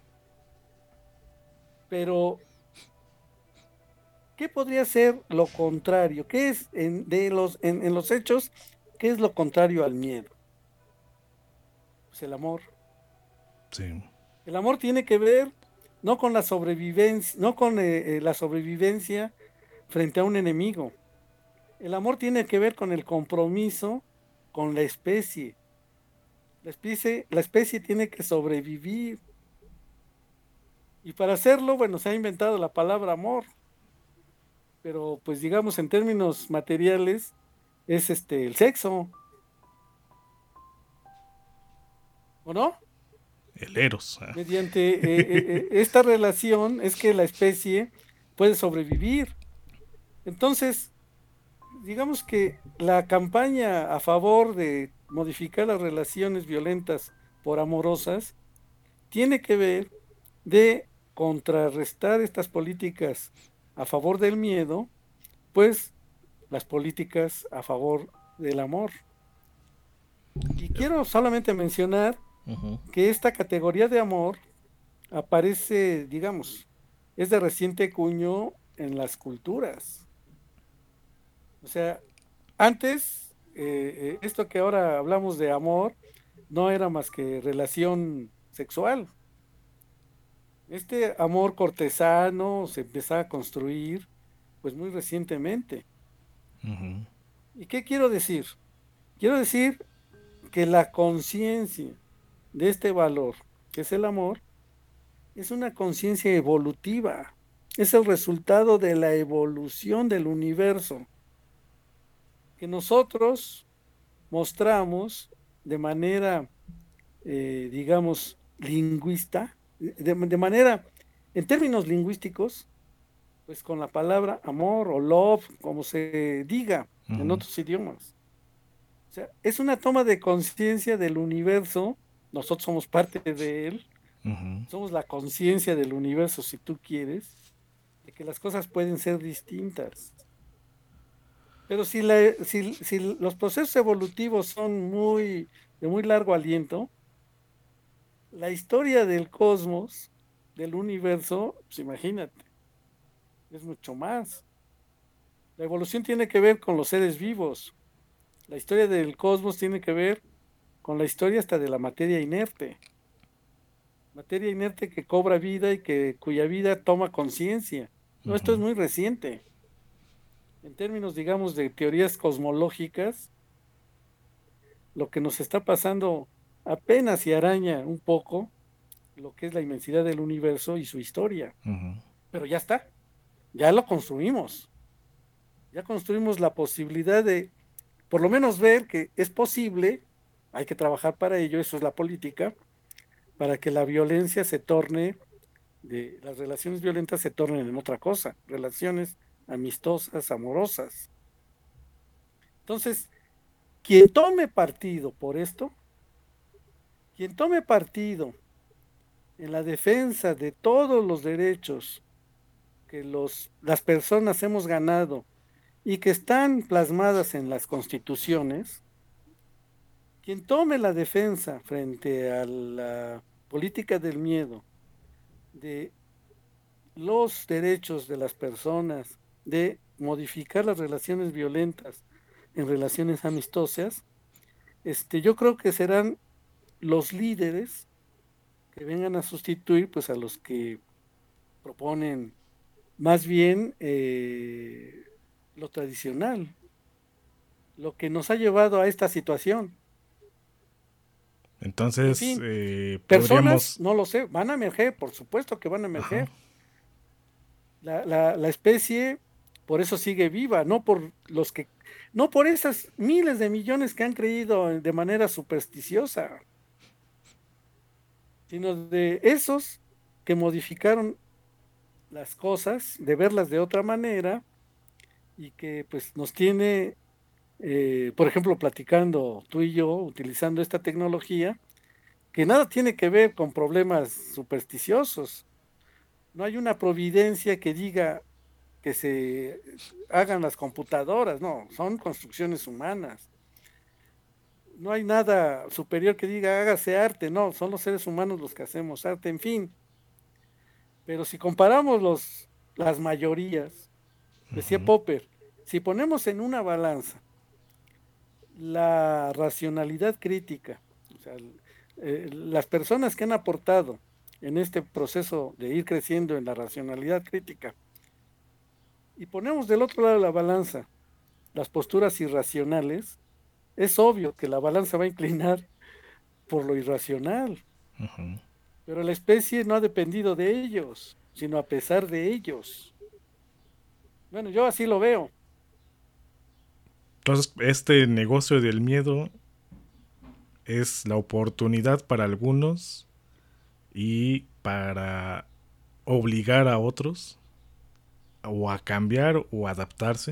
Speaker 5: Pero ¿qué podría ser lo contrario? ¿Qué es en, de los, en, en los hechos, qué es lo contrario al miedo? Pues el amor.
Speaker 6: Sí.
Speaker 5: El amor tiene que ver no con la sobrevivencia, no con eh, eh, la sobrevivencia frente a un enemigo. El amor tiene que ver con el compromiso con la especie. La especie, la especie tiene que sobrevivir. Y para hacerlo, bueno, se ha inventado la palabra amor. Pero pues digamos en términos materiales es este el sexo. ¿O no?
Speaker 6: El eros. Ah.
Speaker 5: Mediante eh, eh, esta relación es que la especie puede sobrevivir. Entonces, digamos que la campaña a favor de modificar las relaciones violentas por amorosas tiene que ver de contrarrestar estas políticas a favor del miedo, pues las políticas a favor del amor. Y quiero solamente mencionar uh-huh. que esta categoría de amor aparece, digamos, es de reciente cuño en las culturas. O sea, antes, eh, esto que ahora hablamos de amor, no era más que relación sexual. Este amor cortesano se empezó a construir, pues muy recientemente. Uh-huh. ¿Y qué quiero decir? Quiero decir que la conciencia de este valor, que es el amor, es una conciencia evolutiva, es el resultado de la evolución del universo, que nosotros mostramos de manera, eh, digamos, lingüista, de, de manera, en términos lingüísticos, pues con la palabra amor o love, como se diga uh-huh. en otros idiomas. O sea, es una toma de conciencia del universo, nosotros somos parte de él, uh-huh. somos la conciencia del universo, si tú quieres, de que las cosas pueden ser distintas. Pero si, la, si, si los procesos evolutivos son muy, de muy largo aliento, la historia del cosmos, del universo, pues imagínate, es mucho más. La evolución tiene que ver con los seres vivos. La historia del cosmos tiene que ver con la historia hasta de la materia inerte. Materia inerte que cobra vida y que, cuya vida toma conciencia. No, uh-huh. Esto es muy reciente. En términos, digamos, de teorías cosmológicas, lo que nos está pasando apenas y araña un poco lo que es la inmensidad del universo y su historia. Uh-huh. Pero ya está, ya lo construimos. Ya construimos la posibilidad de, por lo menos, ver que es posible, hay que trabajar para ello, eso es la política, para que la violencia se torne, de, las relaciones violentas se tornen en otra cosa, relaciones amistosas, amorosas. Entonces, quien tome partido por esto, quien tome partido en la defensa de todos los derechos que los, las personas hemos ganado y que están plasmadas en las constituciones, quien tome la defensa frente a la política del miedo, de los derechos de las personas, de modificar las relaciones violentas en relaciones amistosas, este, yo creo que serán los líderes que vengan a sustituir pues a los que proponen más bien eh, lo tradicional, lo que nos ha llevado a esta situación.
Speaker 6: Entonces,
Speaker 5: en fin,
Speaker 6: eh,
Speaker 5: personas,
Speaker 6: podríamos...
Speaker 5: no lo sé, van a emerger, por supuesto que van a emerger. La, la, la especie por eso sigue viva, no por los que No por esas miles de millones que han creído de manera supersticiosa, sino de esos que modificaron las cosas, de verlas de otra manera, y que pues nos tiene, eh, por ejemplo, platicando tú y yo, utilizando esta tecnología, que nada tiene que ver con problemas supersticiosos. No hay una providencia que diga que se hagan las computadoras, no, son construcciones humanas. No hay nada superior que diga hágase arte, no, son los seres humanos los que hacemos arte, en fin. Pero si comparamos los, las mayorías, decía uh-huh. Popper, si ponemos en una balanza la racionalidad crítica, o sea, eh, las personas que han aportado en este proceso de ir creciendo en la racionalidad crítica, y ponemos del otro lado de la balanza las posturas irracionales, es obvio que la balanza va a inclinar por lo irracional. Uh-huh. Pero la especie no ha dependido de ellos, sino a pesar de ellos. Bueno, yo así lo veo.
Speaker 6: Entonces, este negocio del miedo es la oportunidad para algunos y para obligar a otros o a cambiar o adaptarse.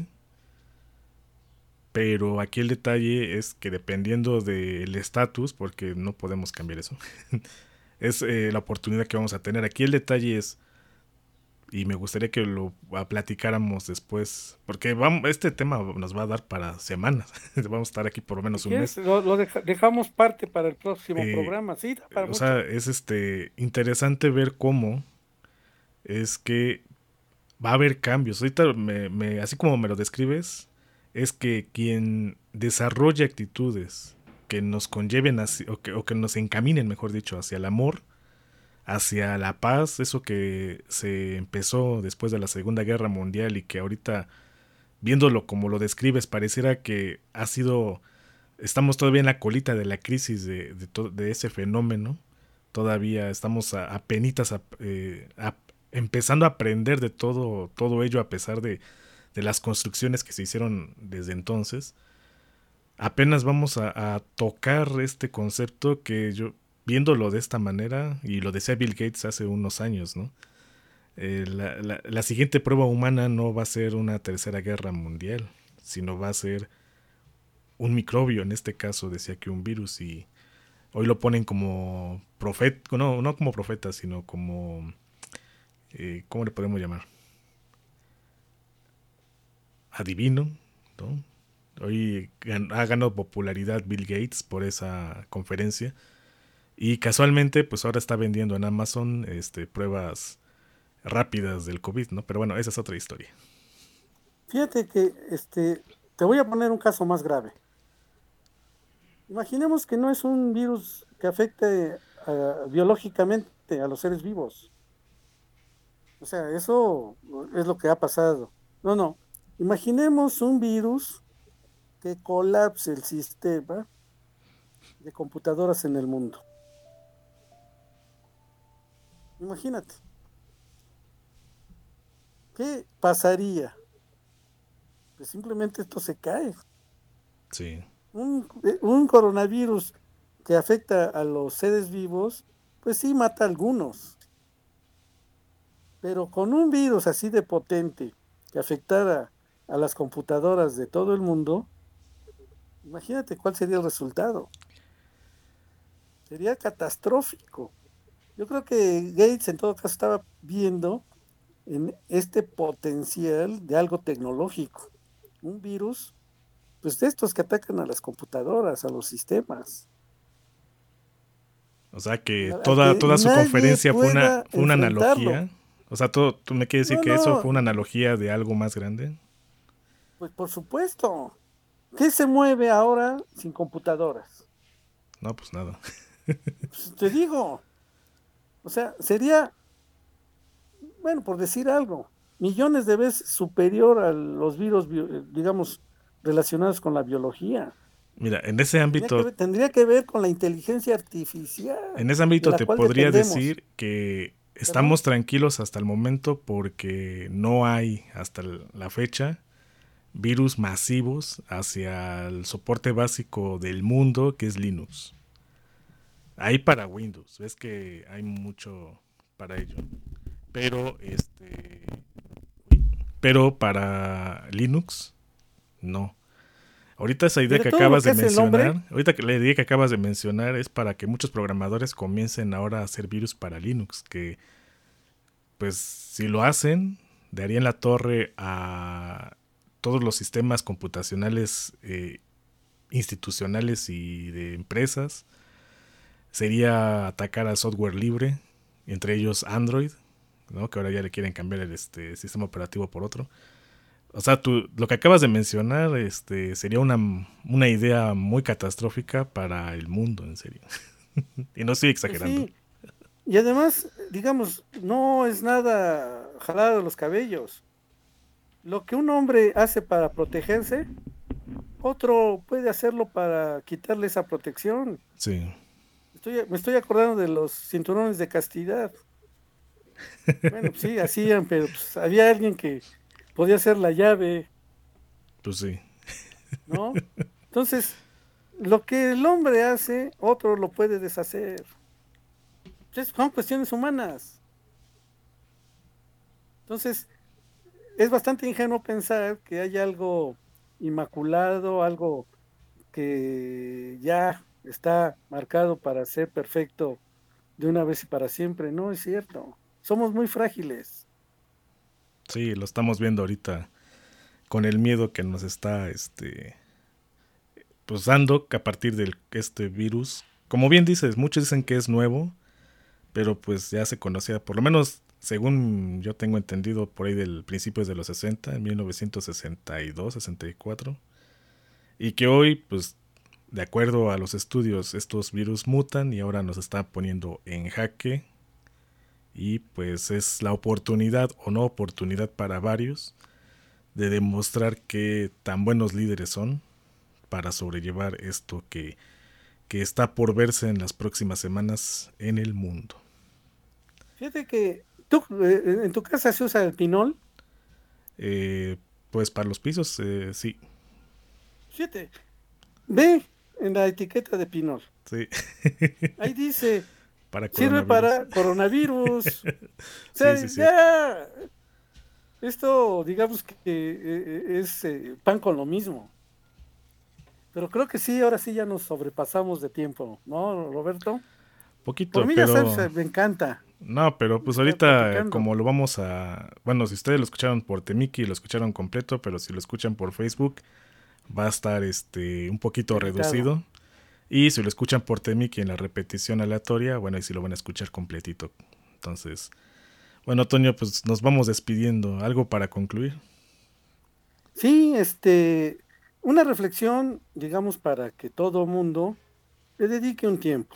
Speaker 6: Pero aquí el detalle es que dependiendo del estatus, porque no podemos cambiar eso, es eh, la oportunidad que vamos a tener. Aquí el detalle es, y me gustaría que lo platicáramos después, porque vamos, este tema nos va a dar para semanas. Vamos a estar aquí por lo menos un mes.
Speaker 5: Lo, lo deja, dejamos parte para el próximo eh, programa, sí. Para
Speaker 6: o
Speaker 5: mucho.
Speaker 6: sea, es este interesante ver cómo es que va a haber cambios. Ahorita, me, me, así como me lo describes, es que quien desarrolle actitudes que nos conlleven hacia, o, que, o que nos encaminen, mejor dicho, hacia el amor, hacia la paz, eso que se empezó después de la Segunda Guerra Mundial y que ahorita, viéndolo como lo describes, pareciera que ha sido, estamos todavía en la colita de la crisis de, de, to, de ese fenómeno, todavía estamos a, a penitas a, eh, a, empezando a aprender de todo, todo ello a pesar de de las construcciones que se hicieron desde entonces. Apenas vamos a, a tocar este concepto que yo, viéndolo de esta manera, y lo decía Bill Gates hace unos años, ¿no? Eh, la, la, la siguiente prueba humana no va a ser una tercera guerra mundial, sino va a ser un microbio, en este caso decía que un virus, y hoy lo ponen como profeta, no, no como profeta, sino como, eh, ¿cómo le podemos llamar? Adivino, ¿no? Hoy ha ganado popularidad Bill Gates por esa conferencia y casualmente pues ahora está vendiendo en Amazon este, pruebas rápidas del COVID, ¿no? Pero bueno, esa es otra historia.
Speaker 5: Fíjate que este, te voy a poner un caso más grave. Imaginemos que no es un virus que afecte uh, biológicamente a los seres vivos. O sea, eso es lo que ha pasado. No, no. Imaginemos un virus que colapse el sistema de computadoras en el mundo. Imagínate. ¿Qué pasaría? Pues simplemente esto se cae.
Speaker 6: Sí.
Speaker 5: Un, un coronavirus que afecta a los seres vivos, pues sí mata a algunos. Pero con un virus así de potente que afectara a las computadoras de todo el mundo, imagínate cuál sería el resultado. Sería catastrófico. Yo creo que Gates en todo caso estaba viendo en este potencial de algo tecnológico. Un virus, pues de estos que atacan a las computadoras, a los sistemas.
Speaker 6: O sea que toda, que toda su conferencia fue una, fue una analogía. O sea, ¿tú, tú me quieres decir no, que no. eso fue una analogía de algo más grande?
Speaker 5: Pues por supuesto. ¿Qué se mueve ahora sin computadoras?
Speaker 6: No, pues nada.
Speaker 5: Pues te digo. O sea, sería, bueno, por decir algo, millones de veces superior a los virus, digamos, relacionados con la biología.
Speaker 6: Mira, en ese ámbito...
Speaker 5: Tendría que ver, tendría que ver con la inteligencia artificial.
Speaker 6: En ese ámbito te podría dependemos. decir que estamos ¿Perdón? tranquilos hasta el momento porque no hay hasta la fecha virus masivos hacia el soporte básico del mundo, que es Linux. Hay para Windows, ves que hay mucho para ello. Pero este pero para Linux no. Ahorita esa idea que acabas de mencionar, ahorita que la idea que acabas de mencionar es para que muchos programadores comiencen ahora a hacer virus para Linux, que pues si lo hacen, darían la torre a todos los sistemas computacionales eh, institucionales y de empresas. Sería atacar al software libre, entre ellos Android, ¿no? Que ahora ya le quieren cambiar el este, sistema operativo por otro. O sea, tú, lo que acabas de mencionar este, sería una, una idea muy catastrófica para el mundo, en serio. Y no estoy exagerando.
Speaker 5: Sí. Y además, digamos, no es nada jalado de los cabellos. Lo que un hombre hace para protegerse, otro puede hacerlo para quitarle esa protección.
Speaker 6: Sí.
Speaker 5: Estoy, me estoy acordando de los cinturones de castidad. Bueno, pues sí, hacían, pero pues había alguien que podía hacer la llave.
Speaker 6: Pues sí.
Speaker 5: ¿No? Entonces, lo que el hombre hace, otro lo puede deshacer. Entonces, son cuestiones humanas. Entonces, es bastante ingenuo pensar que hay algo inmaculado, algo que ya está marcado para ser perfecto de una vez y para siempre. No es cierto. Somos muy frágiles.
Speaker 6: Sí, lo estamos viendo ahorita con el miedo que nos está este pues dando que a partir de este virus, como bien dices, muchos dicen que es nuevo, pero pues ya se conocía, por lo menos según yo tengo entendido, por ahí del principios de los sesenta, en mil novecientos sesenta y dos, sesenta y cuatro, y que hoy pues de acuerdo a los estudios estos virus mutan y ahora nos está poniendo en jaque. Y pues es la oportunidad o no oportunidad para varios de demostrar que tan buenos líderes son para sobrellevar esto que, que está por verse en las próximas semanas en el mundo.
Speaker 5: Fíjate que tú, eh, en tu casa se usa el pinol.
Speaker 6: Eh, pues para los pisos, eh, sí.
Speaker 5: Fíjate, ve en la etiqueta de pinol.
Speaker 6: Sí.
Speaker 5: Ahí dice...
Speaker 6: Para
Speaker 5: sirve para coronavirus. O sea,
Speaker 6: sí, sí, sí.
Speaker 5: ya. Esto, digamos que eh, es eh, pan con lo mismo. Pero creo que sí, ahora sí ya nos sobrepasamos de tiempo, ¿no, Roberto?
Speaker 6: Poquito,
Speaker 5: Por mí
Speaker 6: pero...
Speaker 5: ya sabes, me encanta.
Speaker 6: No, pero pues ahorita como lo vamos a... Bueno, si ustedes lo escucharon por Temiki, lo escucharon completo, pero si lo escuchan por Facebook, va a estar este un poquito Editado. reducido. Y si lo escuchan por Temiki en la repetición aleatoria, bueno, y si lo van a escuchar completito. Entonces, bueno, Toño, pues nos vamos despidiendo. ¿Algo para concluir?
Speaker 5: Sí, este, una reflexión, digamos, para que todo mundo le dedique un tiempo.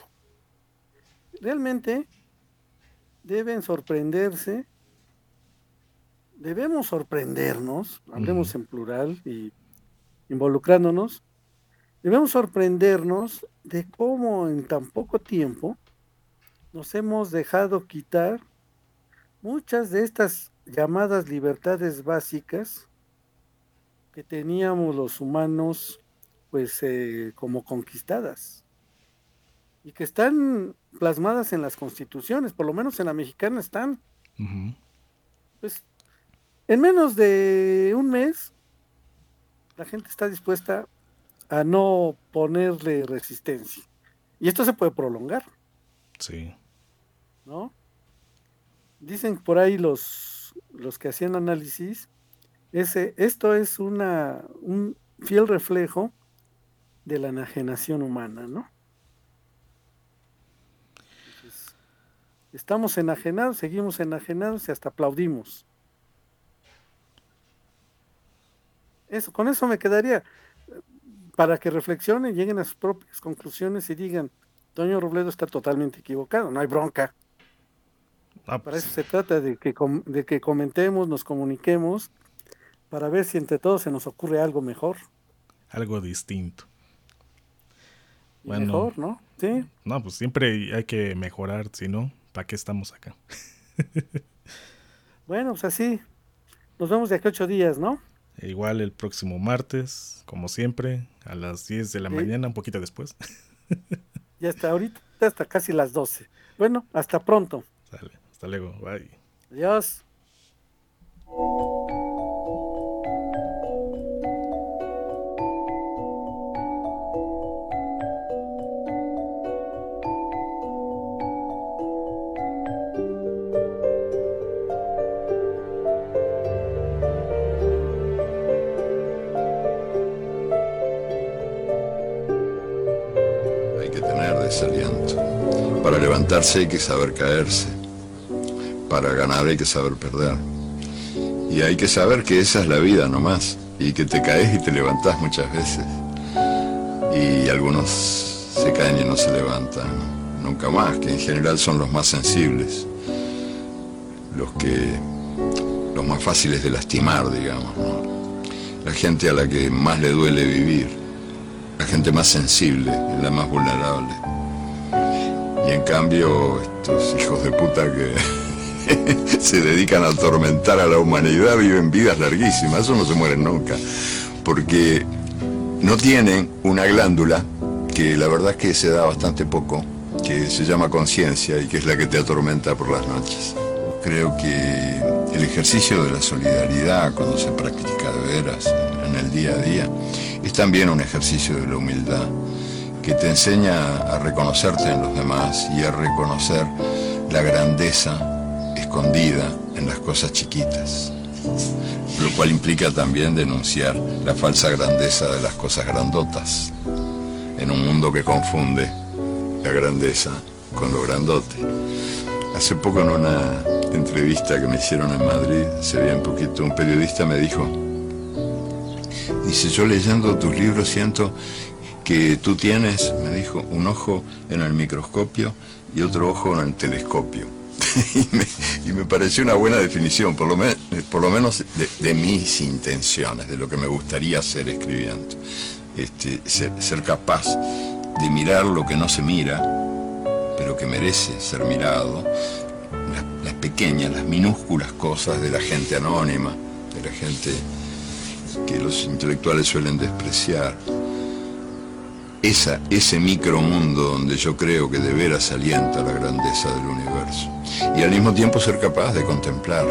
Speaker 5: Realmente deben sorprenderse, debemos sorprendernos, hablemos uh-huh. en plural y involucrándonos. Debemos sorprendernos de cómo en tan poco tiempo nos hemos dejado quitar muchas de estas llamadas libertades básicas que teníamos los humanos pues eh, como conquistadas y que están plasmadas en las constituciones, por lo menos en la mexicana están.
Speaker 6: Uh-huh.
Speaker 5: Pues en menos de un mes la gente está dispuesta a no ponerle resistencia. Y esto se puede prolongar.
Speaker 6: Sí.
Speaker 5: ¿No? Dicen por ahí los, los que hacían análisis, ese, esto es una, un fiel reflejo de la enajenación humana, ¿no? Entonces, estamos enajenados, seguimos enajenados y hasta aplaudimos. Eso, con eso me quedaría. Para que reflexionen, lleguen a sus propias conclusiones y digan, Toño Robledo está totalmente equivocado, no hay bronca. Ah, pues. Para eso se trata de que, de que comentemos, nos comuniquemos, para ver si entre todos se nos ocurre algo mejor.
Speaker 6: Algo distinto.
Speaker 5: Y bueno, mejor, ¿no? Sí.
Speaker 6: No, pues siempre hay que mejorar, si no, ¿para qué estamos acá?
Speaker 5: Bueno, pues así, nos vemos de aquí a ocho días, ¿no?
Speaker 6: igual el próximo martes, como siempre, a las diez de la
Speaker 5: Sí.
Speaker 6: mañana, un poquito después.
Speaker 5: Ya está, ahorita hasta casi las doce. Bueno, hasta pronto.
Speaker 6: Sale, hasta luego, bye.
Speaker 5: Adiós.
Speaker 7: Hay que tener desaliento. Para levantarse hay que saber caerse. Para ganar hay que saber perder. Y hay que saber que esa es la vida nomás. Y que te caes y te levantás muchas veces. Y algunos se caen y no se levantan nunca más, que en general son los más sensibles. Los que... los más fáciles de lastimar, digamos, ¿no? La gente a la que más le duele vivir. La gente más sensible, la más vulnerable. Y en cambio, estos hijos de puta que se dedican a atormentar a la humanidad viven vidas larguísimas, eso no se mueren nunca, porque no tienen una glándula que la verdad es que se da bastante poco, que se llama conciencia y que es la que te atormenta por las noches. Creo que el ejercicio de la solidaridad, cuando se practica de veras en el día a día, es también un ejercicio de la humildad, que te enseña a reconocerte en los demás y a reconocer la grandeza escondida en las cosas chiquitas, lo cual implica también denunciar la falsa grandeza de las cosas grandotas, en un mundo que confunde la grandeza con lo grandote. Hace poco en una entrevista que me hicieron en Madrid, hace bien poquito, un periodista me dijo, dice, yo leyendo tus libros siento que tú tienes, me dijo, un ojo en el microscopio y otro ojo en el telescopio. y, me, y me pareció una buena definición, por lo, me, por lo menos de, de mis intenciones, de lo que me gustaría hacer escribiendo. Este, ser, ser capaz de mirar lo que no se mira, pero que merece ser mirado, las, las pequeñas, las minúsculas cosas de la gente anónima, de la gente que los intelectuales suelen despreciar. Esa, ese micromundo donde yo creo que de veras alienta la grandeza del universo. Y al mismo tiempo ser capaz de contemplar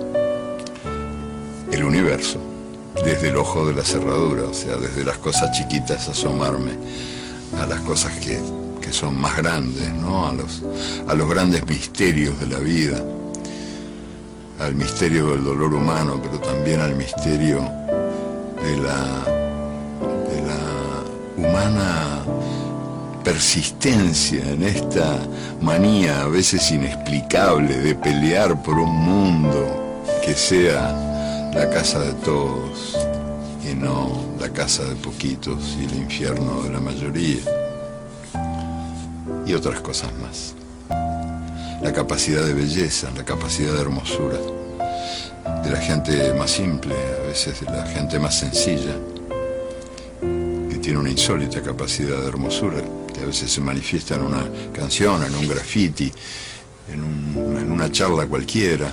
Speaker 7: el universo desde el ojo de la cerradura, o sea, desde las cosas chiquitas asomarme a las cosas que, que son más grandes, ¿no? A los, a los grandes misterios de la vida, al misterio del dolor humano, pero también al misterio de la, de la humana persistencia en esta manía a veces inexplicable de pelear por un mundo que sea la casa de todos y no la casa de poquitos y el infierno de la mayoría, y otras cosas más. La capacidad de belleza, la capacidad de hermosura de la gente más simple, a veces de la gente más sencilla, que tiene una insólita capacidad de hermosura, que a veces se manifiesta en una canción, en un graffiti, en, un, en una charla cualquiera.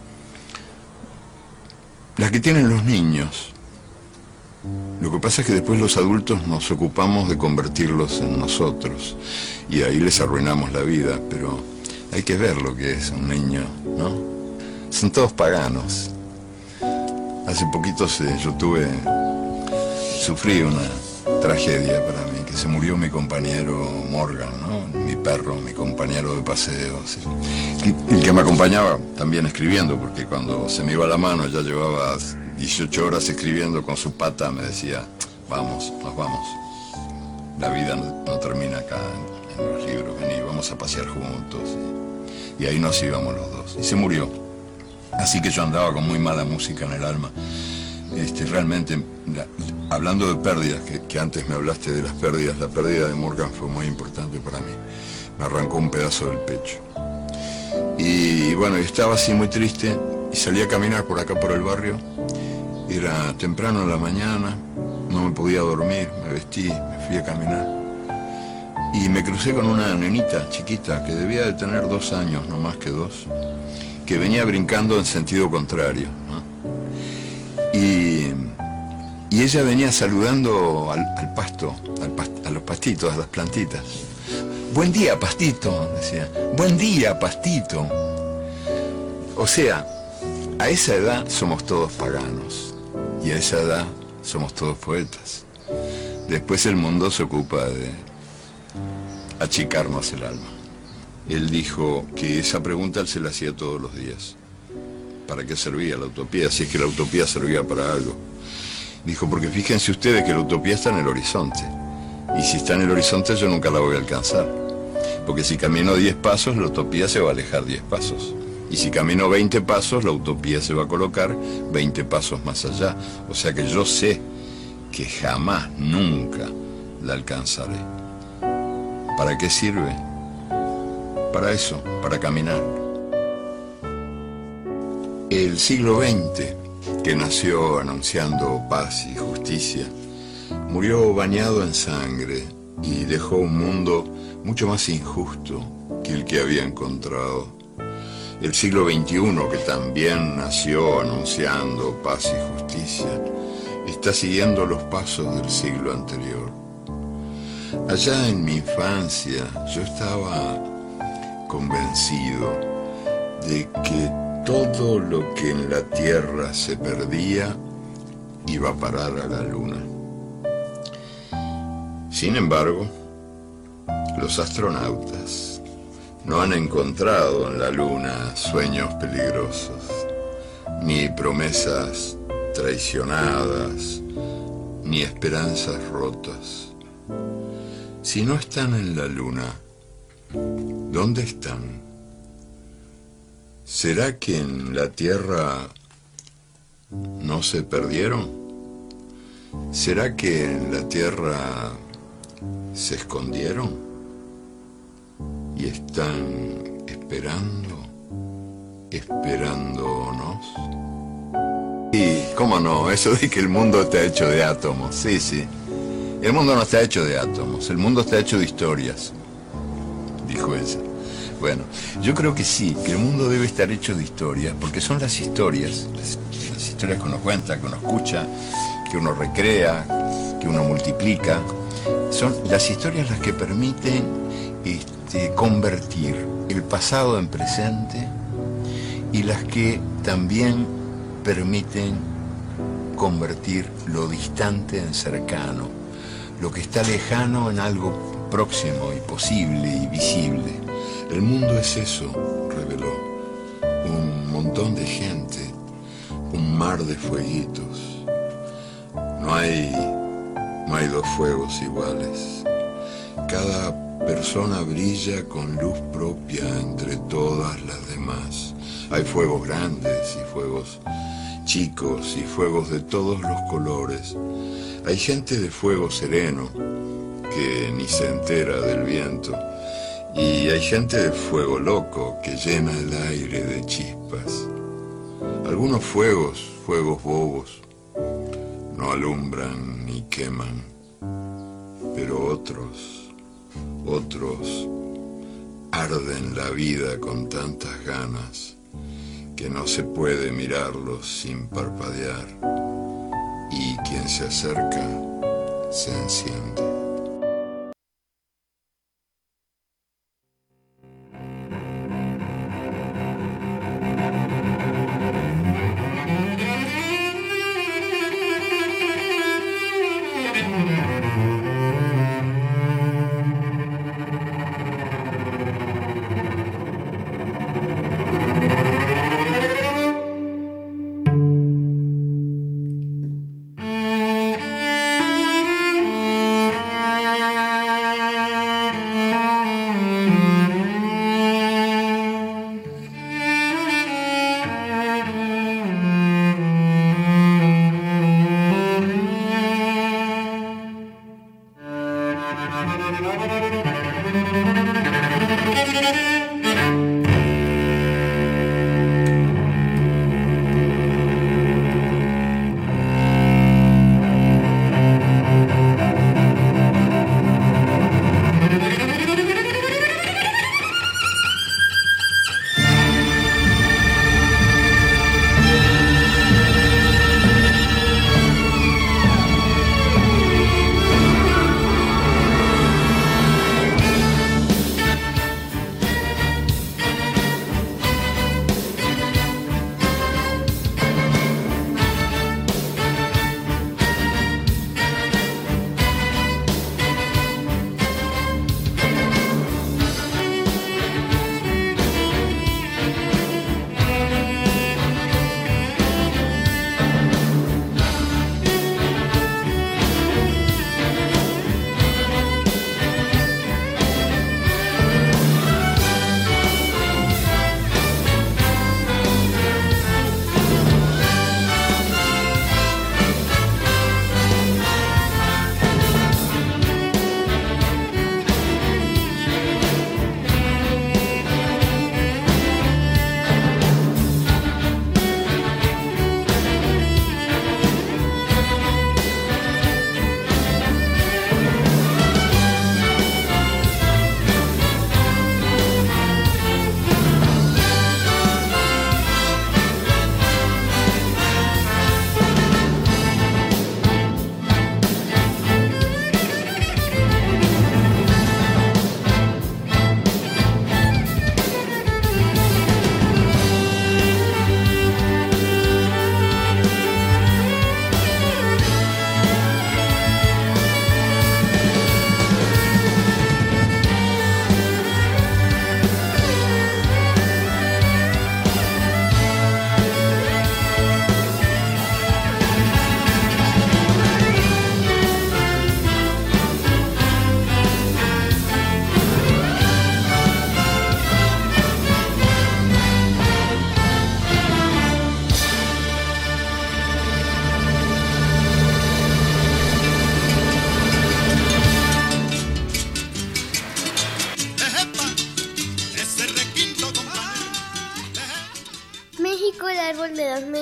Speaker 7: Las que tienen los niños. Lo que pasa es que después los adultos nos ocupamos de convertirlos en nosotros y ahí les arruinamos la vida, pero hay que ver lo que es un niño, ¿no? Son todos paganos. Hace poquito se, yo tuve, sufrí una tragedia para mí, que se murió mi compañero Morgan, ¿no? Mi perro, mi compañero de paseos, el que me acompañaba también escribiendo, porque cuando se me iba la mano, ya llevaba dieciocho horas escribiendo con su pata, me decía, vamos, nos vamos. La vida no, no termina acá en, en los libros, vení, vamos a pasear juntos. Y, y ahí nos íbamos los dos. Y se murió. Así que yo andaba con muy mala música en el alma. Este, realmente, la, hablando de pérdidas, que, que antes me hablaste de las pérdidas, la pérdida de Morgan fue muy importante para mí. Me arrancó un pedazo del pecho. Y, y bueno, estaba así muy triste y salí a caminar por acá por el barrio. Era temprano en la mañana, no me podía dormir, me vestí, me fui a caminar. Y me crucé con una nenita chiquita que debía de tener dos años, no más que dos, que venía brincando en sentido contrario, ¿no? Y y ella venía saludando al, al pasto, al past- a los pastitos, a las plantitas. Buen día, pastito, decía. Buen día, pastito. O sea, a esa edad somos todos paganos y a esa edad somos todos poetas. Después el mundo se ocupa de achicarnos el alma. Él dijo que esa pregunta él se la hacía todos los días. ¿Para qué servía la utopía? Si es que la utopía servía para algo. Dijo, porque fíjense ustedes que la utopía está en el horizonte. Y si está en el horizonte yo nunca la voy a alcanzar. Porque si camino diez pasos, la utopía se va a alejar diez pasos. Y si camino veinte pasos, la utopía se va a colocar veinte pasos más allá. O sea que yo sé que jamás, nunca la alcanzaré. ¿Para qué sirve? Para eso, para caminar. El siglo veinte, que nació anunciando paz y justicia, murió bañado en sangre y dejó un mundo mucho más injusto que el que había encontrado. El siglo veintiuno, que también nació anunciando paz y justicia, está siguiendo los pasos del siglo anterior. Allá en mi infancia yo estaba convencido de que todo lo que en la Tierra se perdía iba a parar a la Luna. Sin embargo, los astronautas no han encontrado en la Luna sueños peligrosos, ni promesas traicionadas, ni esperanzas rotas. Si no están en la Luna, ¿dónde están? ¿Será que en la Tierra no se perdieron? ¿Será que en la Tierra se escondieron? ¿Y están esperando, esperándonos? Y, ¿cómo no? Eso de que el mundo está hecho de átomos. Sí, sí. El mundo no está hecho de átomos, el mundo está hecho de historias, dijo ella. Bueno, yo creo que sí, que el mundo debe estar hecho de historias, porque son las historias, las, las historias que uno cuenta, que uno escucha, que uno recrea, que uno multiplica. Son las historias las que permiten este, convertir el pasado en presente y las que también permiten convertir lo distante en cercano, lo que está lejano en algo próximo y posible y visible. El mundo es eso, reveló, un montón de gente, un mar de fueguitos. No hay, no hay dos fuegos iguales. Cada persona brilla con luz propia entre todas las demás. Hay fuegos grandes y fuegos chicos y fuegos de todos los colores. Hay gente de fuego sereno que ni se entera del viento. Y hay gente de fuego loco que llena el aire de chispas. Algunos fuegos, fuegos bobos, no alumbran ni queman. Pero otros, otros arden la vida con tantas ganas que no se puede mirarlos sin parpadear. Y quien se acerca se enciende.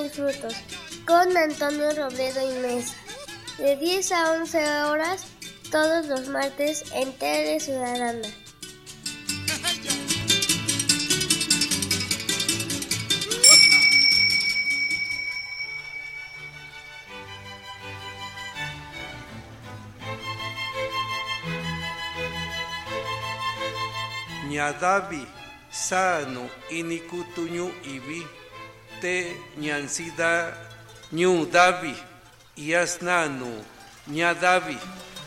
Speaker 1: mil frutos, con Antonio Robledo y Mes, de diez a once horas, todos los martes en Tele Ciudadana.
Speaker 2: Ñadavi, sano, inikutuñu ibi, te ñansida, ñu davi, yasnanu, ñadavi.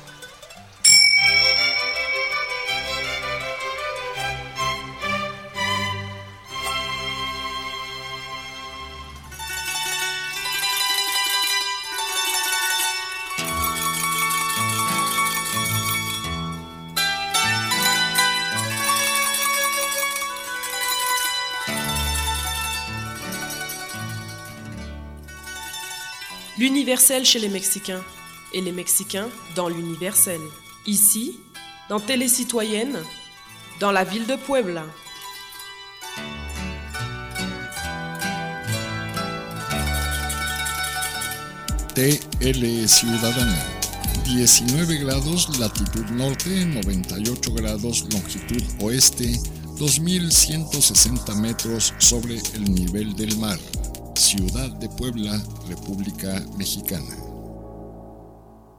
Speaker 3: L'universel chez les Mexicains et les Mexicains dans l'universel. Ici, dans Télé Citoyenne, dans la ville de Puebla.
Speaker 4: T L Ciudadana, diecinueve grados latitud norte, noventa y ocho grados longitud oeste, dos mil ciento sesenta metros sobre el nivel del mar. Ciudad de Puebla, República Mexicana.